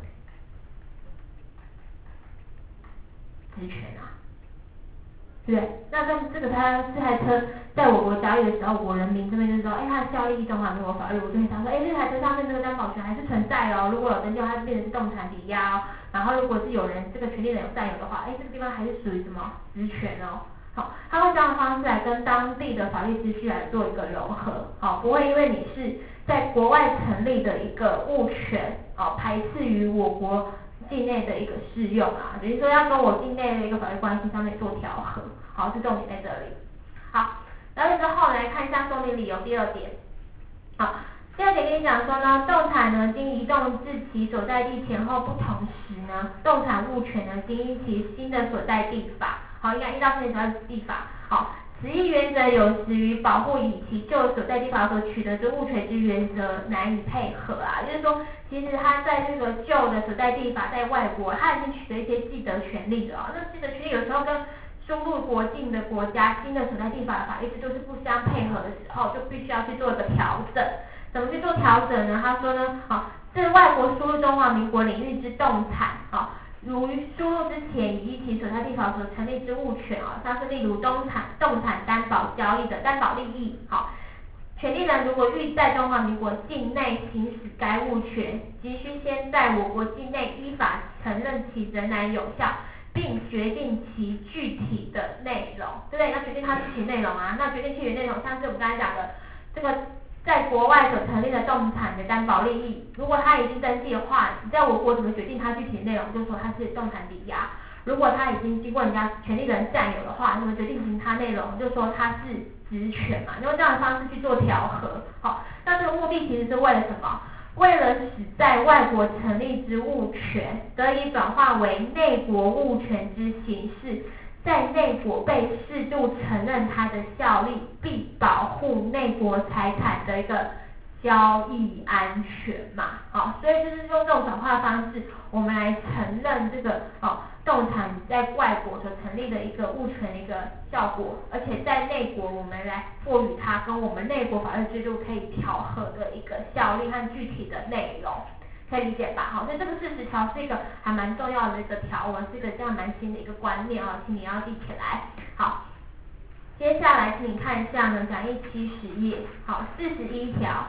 职权啊，对不对？那这这个他这台车在我国交易的时候，我人民这边就说，哎，它的效力中华民国法律，我就会想说，哎，这台车上面这个担保权还是存在哦，如果有登记，它就变成是动产抵押哦。然后如果是有人这个权利人有占有的话，哎，这个地方还是属于什么职权哦？好，他会这样的方式来跟当地的法律秩序来做一个融合，好，不会因为你是在国外成立的一个物权，哦，排斥于我国境内的一个适用啊，等于说要跟我境内的一个法律关系上面做调和，好，是重点在这里。好，然后之后来看一下说明理由第二点，好。第二点跟你讲说呢，动产呢经移动至其所在地前后不同时呢，动产物权呢经依其新的所在地法，好，应该依照新的所在地法，好，此一原则有时与保护以其旧所在地法所取得之物权之原则难以配合啊，就是说，其实他在这个旧的所在地法在外国，他已经取得一些既得权利的啊，那既得权利有时候跟输入国境的国家新的所在地法的法律制度是不相配合的时候，就必须要去做一个调整。怎么去做调整呢？他说呢，好，自外国输入中华民国领域之动产，好，如输入之前以依其所在地法所成立之物权啊，像是例如动产动产担保交易的担保利益，好，权利人如果欲在中华民国境内行使该物权，急需先在我国境内依法承认其仍然有效，并决定其具体的内容，对不对？要决定它具体内容啊，那决定具体内容，像是我们刚才讲的这个。在国外所成立的动产的担保利益，如果他已经登记的话，你在我国怎么决定它具体的内容？就说它是动产抵押。如果他已经经过人家权利人占有的话，那么决定其他内容，就说它是职权嘛，用这样的方式去做调和。好，那这个目的其实是为了什么？为了使在外国成立之物权得以转化为内国物权之形式。在内国被适度承认它的效力，并保护内国财产的一个交易安全嘛，好，所以就是用这种转化的方式，我们来承认这个哦动产在外国所成立的一个物权的一个效果，而且在内国我们来赋予它跟我们内国法律制度可以调和的一个效力和具体的内容。可以理解吧？好，所以这个事实条是一个还蛮重要的一个条文，是一个这样蛮新的一个观念啊，请你要记起来。好，接下来请你看一下呢，讲义七十页，好，四十一条，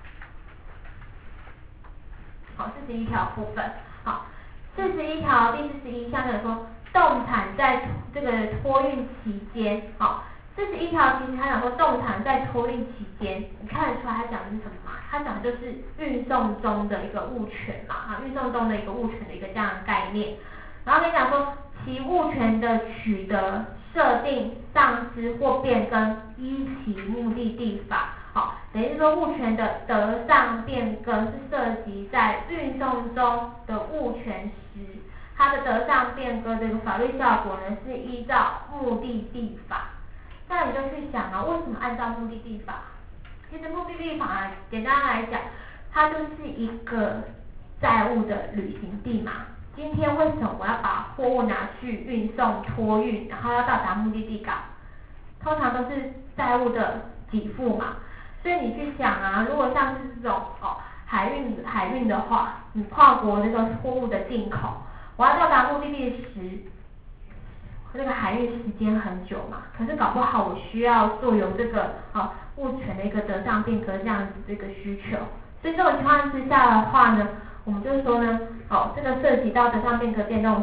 好，四十一条部分，好，四十一条第四十一项有说，动产在这个托运期间，好。四十一条其实他讲说动产在托运期间，你看得出来他讲的是什么吗？他讲的就是运送中的一个物权嘛，哈，运送中的一个物权的一个这样的概念。然后跟你讲说，其物权的取得、设定、丧失或变更，依其目的地法，好，等于是说物权的得上变更是涉及在运送中的物权时，它的得上变更这个法律效果呢是依照目的地法。那你就去想啊，为什么按照目的地法？其实目的地法啊，简单来讲，它就是一个债务的履行地嘛。今天为什么我要把货物拿去运送托运，然后要到达目的地港？通常都是债务的给付嘛。所以你去想啊，如果像是这种哦海运海运的话，你跨国这个货物的进口，我要到达目的地时。那个海运时间很久嘛，可是搞不好我需要做有这个哦物权的一个得上变革这样子这个需求，所以这种情况之下的话呢，我们就说呢，哦这个涉及到得上变革变动时，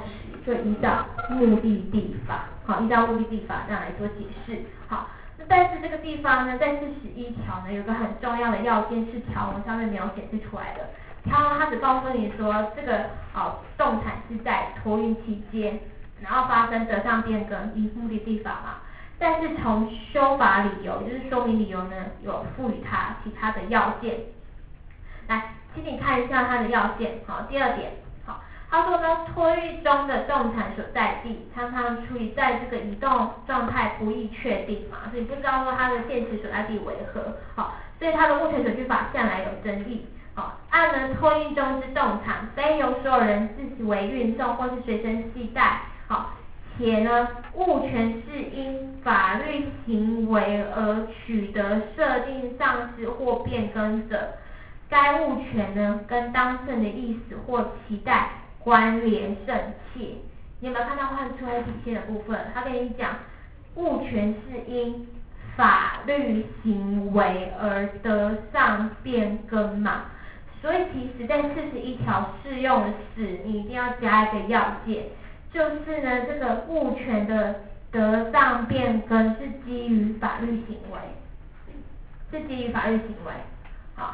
就依照目的地法，好，依照目的地法这样来做解释，好。那但是这个地方呢，在四十一条呢，有个很重要的要件是条文上面没有显示出来的。条文它只告诉你说，这个哦动产是在托运期间，然后发生得上变更，依目的地法嘛。但是从修法理由，就是说明理由呢，有赋予它其他的要件。来，请你看一下它的要件，好，第二点。他说呢，托运中的动产所在地常常处于在这个移动状态不易确定嘛，所以不知道说它的现实所在地为何，好，所以它的物权所居法向来有争议，好，按呢托运中之动产非由所有人自为运送或是随身携带，好，且呢物权是因法律行为而取得设定丧失或变更者，该物权呢跟当事人的意思或期待关联甚切。你有没有看到画出来底线的部分？他跟你讲，物权是因法律行为而得上变更嘛，所以其实在四十一条适用时，你一定要加一个要件，就是呢这个物权的得上变更是基于法律行为，是基于法律行为，好。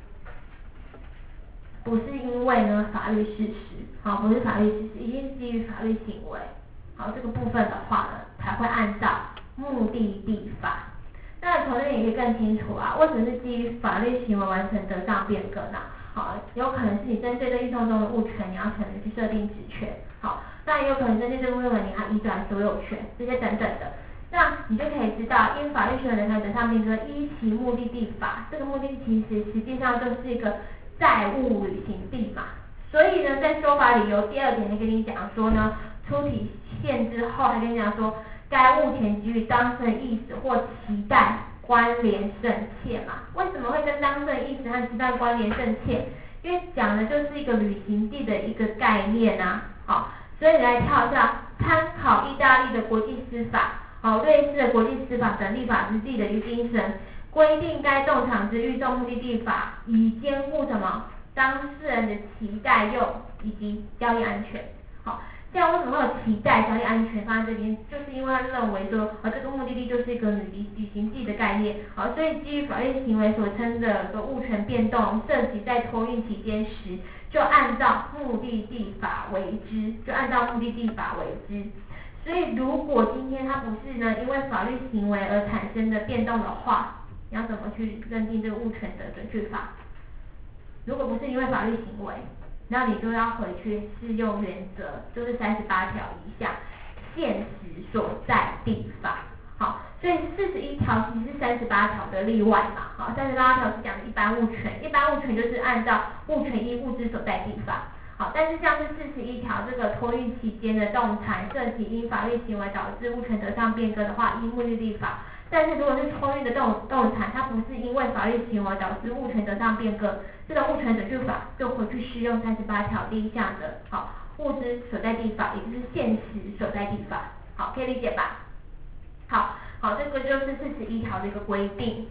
不是因为呢法律事实，好，不是法律事实，一定是基于法律行为，好，这个部分的话呢，才会按照目的地法。那从这里也可以更清楚啊，为什么是基于法律行为完成得上变更呢？好，有可能是你针对这运送中的物权，你要可能去设定职权，好，那也有可能针对这部分你还移转所有权，这些等等的。那你就可以知道，因法律行为人才得上变更，依其目的地法，这个目的其实实际上就是一个债务履行地嘛，所以呢，在说法理由第二点，就跟你讲说呢，出体现之后，还跟你讲说，该物权给予当事人意思或期待关联甚切嘛。为什么会跟当事人意思和期待关联甚切？因为讲的就是一个履行地的一个概念啊，好，所以你来跳一下，参考意大利的国际司法，好，瑞士的国际司法等立法之地的一个精神。规定该动产之运送目的地法，以兼顾什么当事人的期待用以及交易安全。好，这样为什么会有期待交易安全放在这边？就是因为他认为说，呃，这个目的地就是一个履履行地的概念。好，所以基于法律行为所称的个物权变动涉及在托运期间时，就按照目的地法为之，就按照目的地法为之。所以如果今天它不是呢，因为法律行为而产生的变动的话，你要怎么去认定这个物权的准确法？如果不是因为法律行为，那你就要回去适用原则，就是三十八条以下现实所在地法。好，所以四十一条其实是三十八条的例外嘛。好，三十八条是讲的一般物权，一般物权就是按照物权依物之所在地法。好，但是像是四十一条这个托运期间的动产涉及因法律行为导致物权得上变更的话，依目的地法。但是如果是托运的动动产，它不是因为法律行为导致物权得上变更，这个物权准据法就回去适用三十八条第一项的，好，物之所在地法，也就是现实所在地法，好，可以理解吧？好，好，这个就是四十一条的一个规定。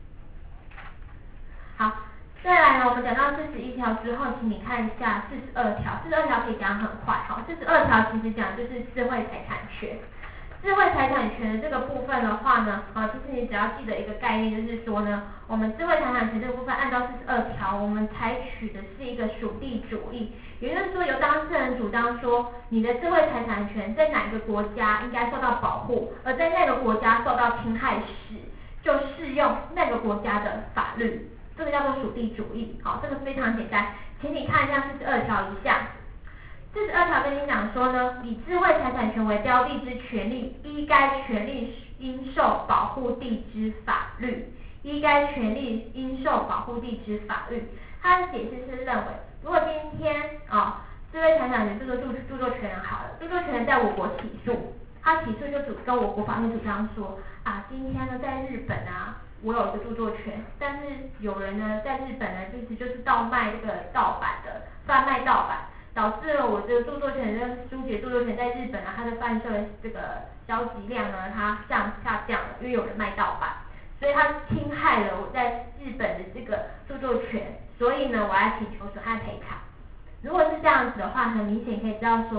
好，再来呢，我们讲到四十一条之后，请你看一下四十二条，四十二条可以讲很快，好，四十二条其实讲就是智慧财产权。智慧财产权的这个部分的话呢，啊，其实你只要记得一个概念，就是说呢，我们智慧财产权这个部分按照四十二条，我们采取的是一个属地主义，也就是说由当事人主张说，你的智慧财产权在哪个国家应该受到保护，而在那个国家受到侵害时，就适用那个国家的法律，这个叫做属地主义。好，这个非常简单，请你看一下四十二条以下。四十二条跟你讲说呢，以智慧财产权为标的之权利，依该权利应受保护地之法律，依该权利应受保护地之法律。他的解释是认为，如果今天啊、哦，智慧财产权这个著著作权人好了，著作权人在我国起诉，他起诉就主跟我国法院主张说啊，今天呢在日本啊，我有一个著作权，但是有人呢在日本呢，其实就是盗卖这个盗版的，贩卖盗版。导致了我这个著作权的书籍著作权在日本啊，它的贩售的这个销集量呢，它下下降了，因为有人卖盗版，所以它侵害了我在日本的这个著作权，所以呢，我要请求损害赔偿。如果是这样子的话，很明显可以知道说，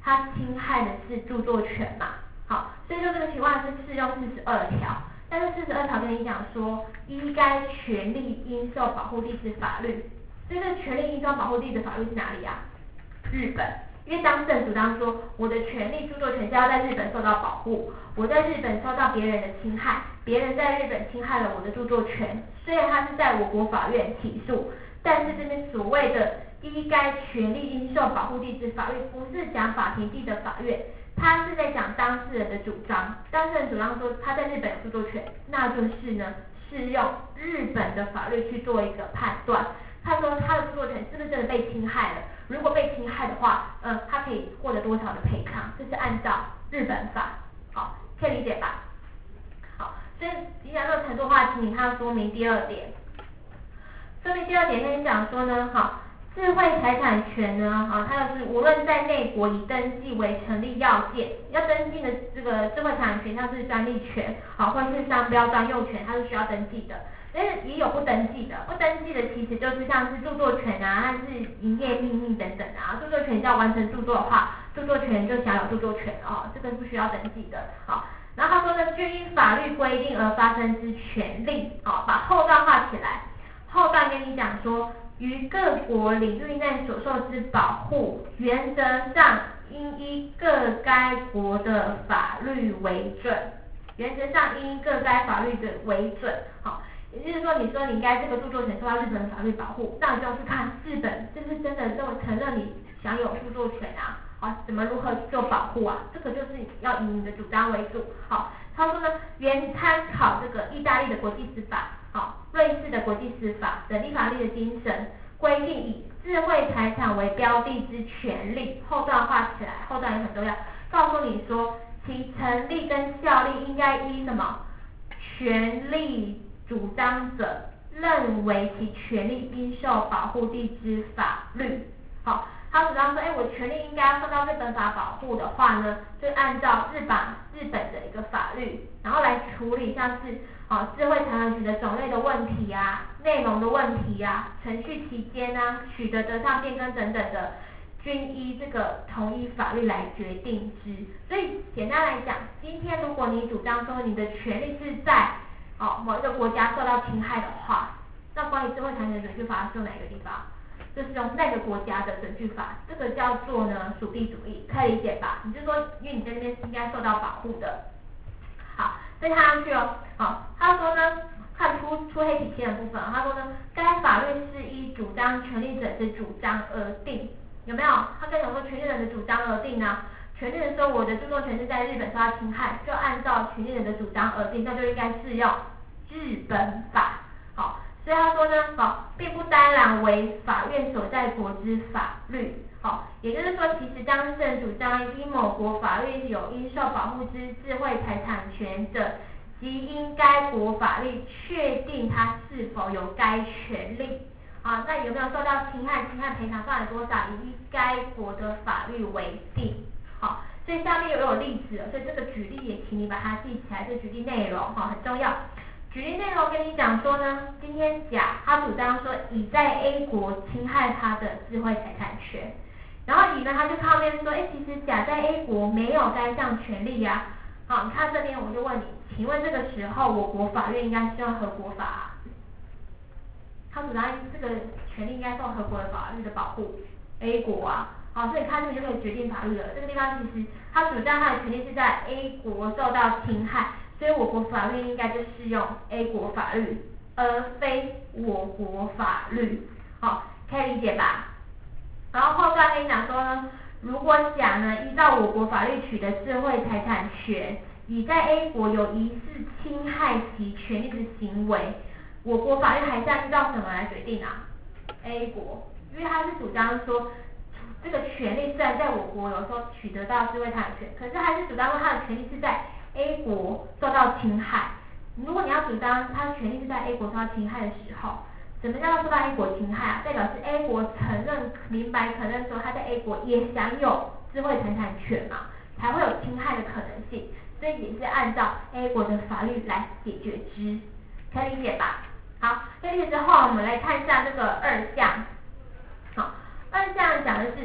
它侵害的是著作权嘛，好，所以说这个情况是适用四十二条，但是四十二条跟你讲说，依该权利应受保护地之法律，所以这个权利应受保护地的法律是哪里啊？日本，因为当事人主张说，我的权利著作权是要在日本受到保护，我在日本受到别人的侵害，别人在日本侵害了我的著作权，虽然他是在我国法院起诉，但是这边所谓的依该权利应受保护地之法律，不是讲法庭地的法院，他是在讲当事人的主张，当事人主张说他在日本有著作权，那就是呢适用日本的法律去做一个判断，他说他的著作权是不是真的被侵害了，如果被侵害的话，嗯，他可以获得多少的赔偿，这是按照日本法，好，可以理解吧？好，所以你讲这个程度的话，请你看说明第二点，说明第二点跟你讲说呢，好。智慧财产权呢，啊，它就是无论在内国以登记为成立要件，要登记的这个智慧财产权，像是专利权，好，或者是商标专用权，它是需要登记的。但是也有不登记的，不登记的其实就是像是著作权啊，还是营业秘密等等啊。著作权要完成著作的话，著作权就享有著作权哦，这个是不需要登记的。好，然后他说呢，均因法律规定而发生之权利，好，把后段画起来。后段跟你讲说。于各国领域内所受之保护，原则上应依各该国的法律为准。原则上应依各该法律的为准。好，也就是说，你说你应该这个著作权受到日本法律保护，那你就要去看日本是不是真的认为承认你享有著作权啊？好，怎么如何去做保护啊？这个就是要以你的主张为主。好，他说呢，原参考这个意大利的国际司法。好，瑞士的国际司法等立法律的精神，规定以智慧财产为标的之权利，后段画起来，后段也很重要，告诉你说其成立跟效力应该依什么？权利主张者认为其权利应受保护地之法律。好，他主张说，哎，我权利应该受到日本法保护的话呢，就按照日本日本的一个法律，然后来处理像是。哦，智慧财产权的种类的问题啊，内容的问题啊，程序期间啊，取得得上变更等等的，均依这个同一法律来决定之。所以简单来讲，今天如果你主张说你的权利是在哦某一个国家受到侵害的话，那关于智慧财产权准据法是用哪个地方？就是用那个国家的准据法，这个叫做呢属地主义，可以理解吧？你就说，因为你在那边是应该受到保护的。好，再看上去哦，好，他说呢，看出出黑体签的部分，他说呢，该法律是依主张权利者之主张而定，有没有？他跟你说权利人的主张而定呢？权利人说我的著作权是在日本受到侵害，就按照权利人的主张而定，那就应该适用日本法。好，所以他说呢，好，并不单然为法院所在国之法律。好，也就是说，其实当事人主张因某国法律有应受保护之智慧财产权者，即因该国法律确定他是否有该权利。啊，那有没有受到侵害？侵害赔偿范围多少？以该国的法律为定。好，所以下面又有例子了，所以这个举例也请你把它记起来，这举例内容哈很重要。举例内容跟你讲说呢，今天甲他主张说乙在 A 国侵害他的智慧财产权。然后乙呢，他就靠边说，哎，其实甲在 A 国没有该项权利呀、啊。好，你看这边我就问你，请问这个时候我国法院应该适用何国法、啊？他主张这个权利应该受何国的法律的保护 ？A 国啊。好，所以看这里就可以决定法律了。这个地方其实他主张他的权利是在 A 国受到侵害，所以我国法律应该就适用 A 国法律，而非我国法律。好，可以理解吧？然后后段跟你讲说呢，如果甲呢依照我国法律取得智慧财产权，乙在 A 国有疑似侵害其权利的行为，我国法律还是要依照什么来决定啊 ？A 国，因为他是主张说这个权利虽然在我国有时候取得到智慧财产权，可是还是主张说他的权利是在 A 国受到侵害。如果你要主张他的权利是在 A 国受到侵害的时候，什么叫做受到 A 国侵害啊？代表是 A 国承认、明白承认说他在 A 国也享有智慧财产权嘛，才会有侵害的可能性，所以也是按照 A 国的法律来解决之，可以理解吧？好，可以理解之后，我们来看一下这个二项。好，二项讲的是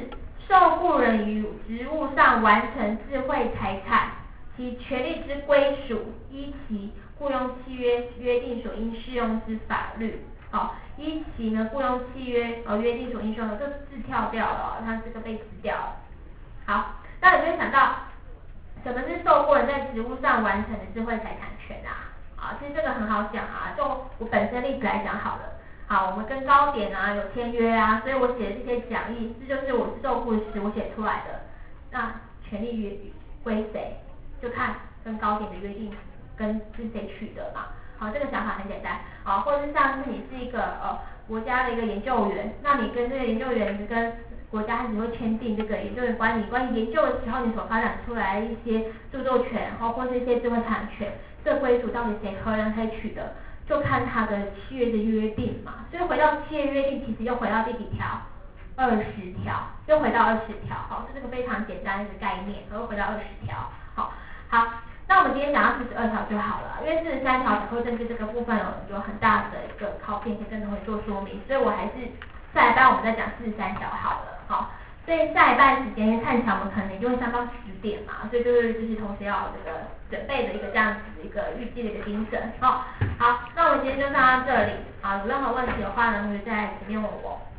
受雇人于职务上完成智慧财产，其权利之归属，依其雇佣契约约定所应适用之法律。好，依其呢雇佣契约呃约定所应适用的，这字跳掉了，它这个被撕掉了。好，那你就会想到，什么是受雇人在职务上完成的智慧财产权啊？啊，其实这个很好讲啊，就我本身例子来讲好了。好，我们跟高点啊有签约啊，所以我写的这些讲义，这就是我是受雇时我写出来的。那权利约归谁？就看跟高点的约定跟是谁取得嘛。好，这个想法很简单。啊，或者是像是你是一个呃国家的一个研究员，那你跟这个研究员，你跟国家你会签订这个研究员关于关于研究的时候，你所发展出来的一些著作权，然后或是一些智慧产权，这归属到底谁何人可以取得？就看他的契约的约定嘛，所以回到契约约定，其实又回到第几条？二十条，又回到二十条，好，这是个非常简单的一个概念，然后回到二十条，好，好，那我们今天讲到四十二条就好了，因为四十三条讲课政治这个部分有有很大的一个考点，可以跟同学做说明，所以我还是下一班我们再讲四十三条好了，好。所以下一半时间，因为看起来我们可能也就会上到十点嘛，所以就是就是同学要有这个准备的一个这样子的一个预计的一个精神。好，好，那我们今天就上到这里。好，有任何问题的话呢，同学在前面问我。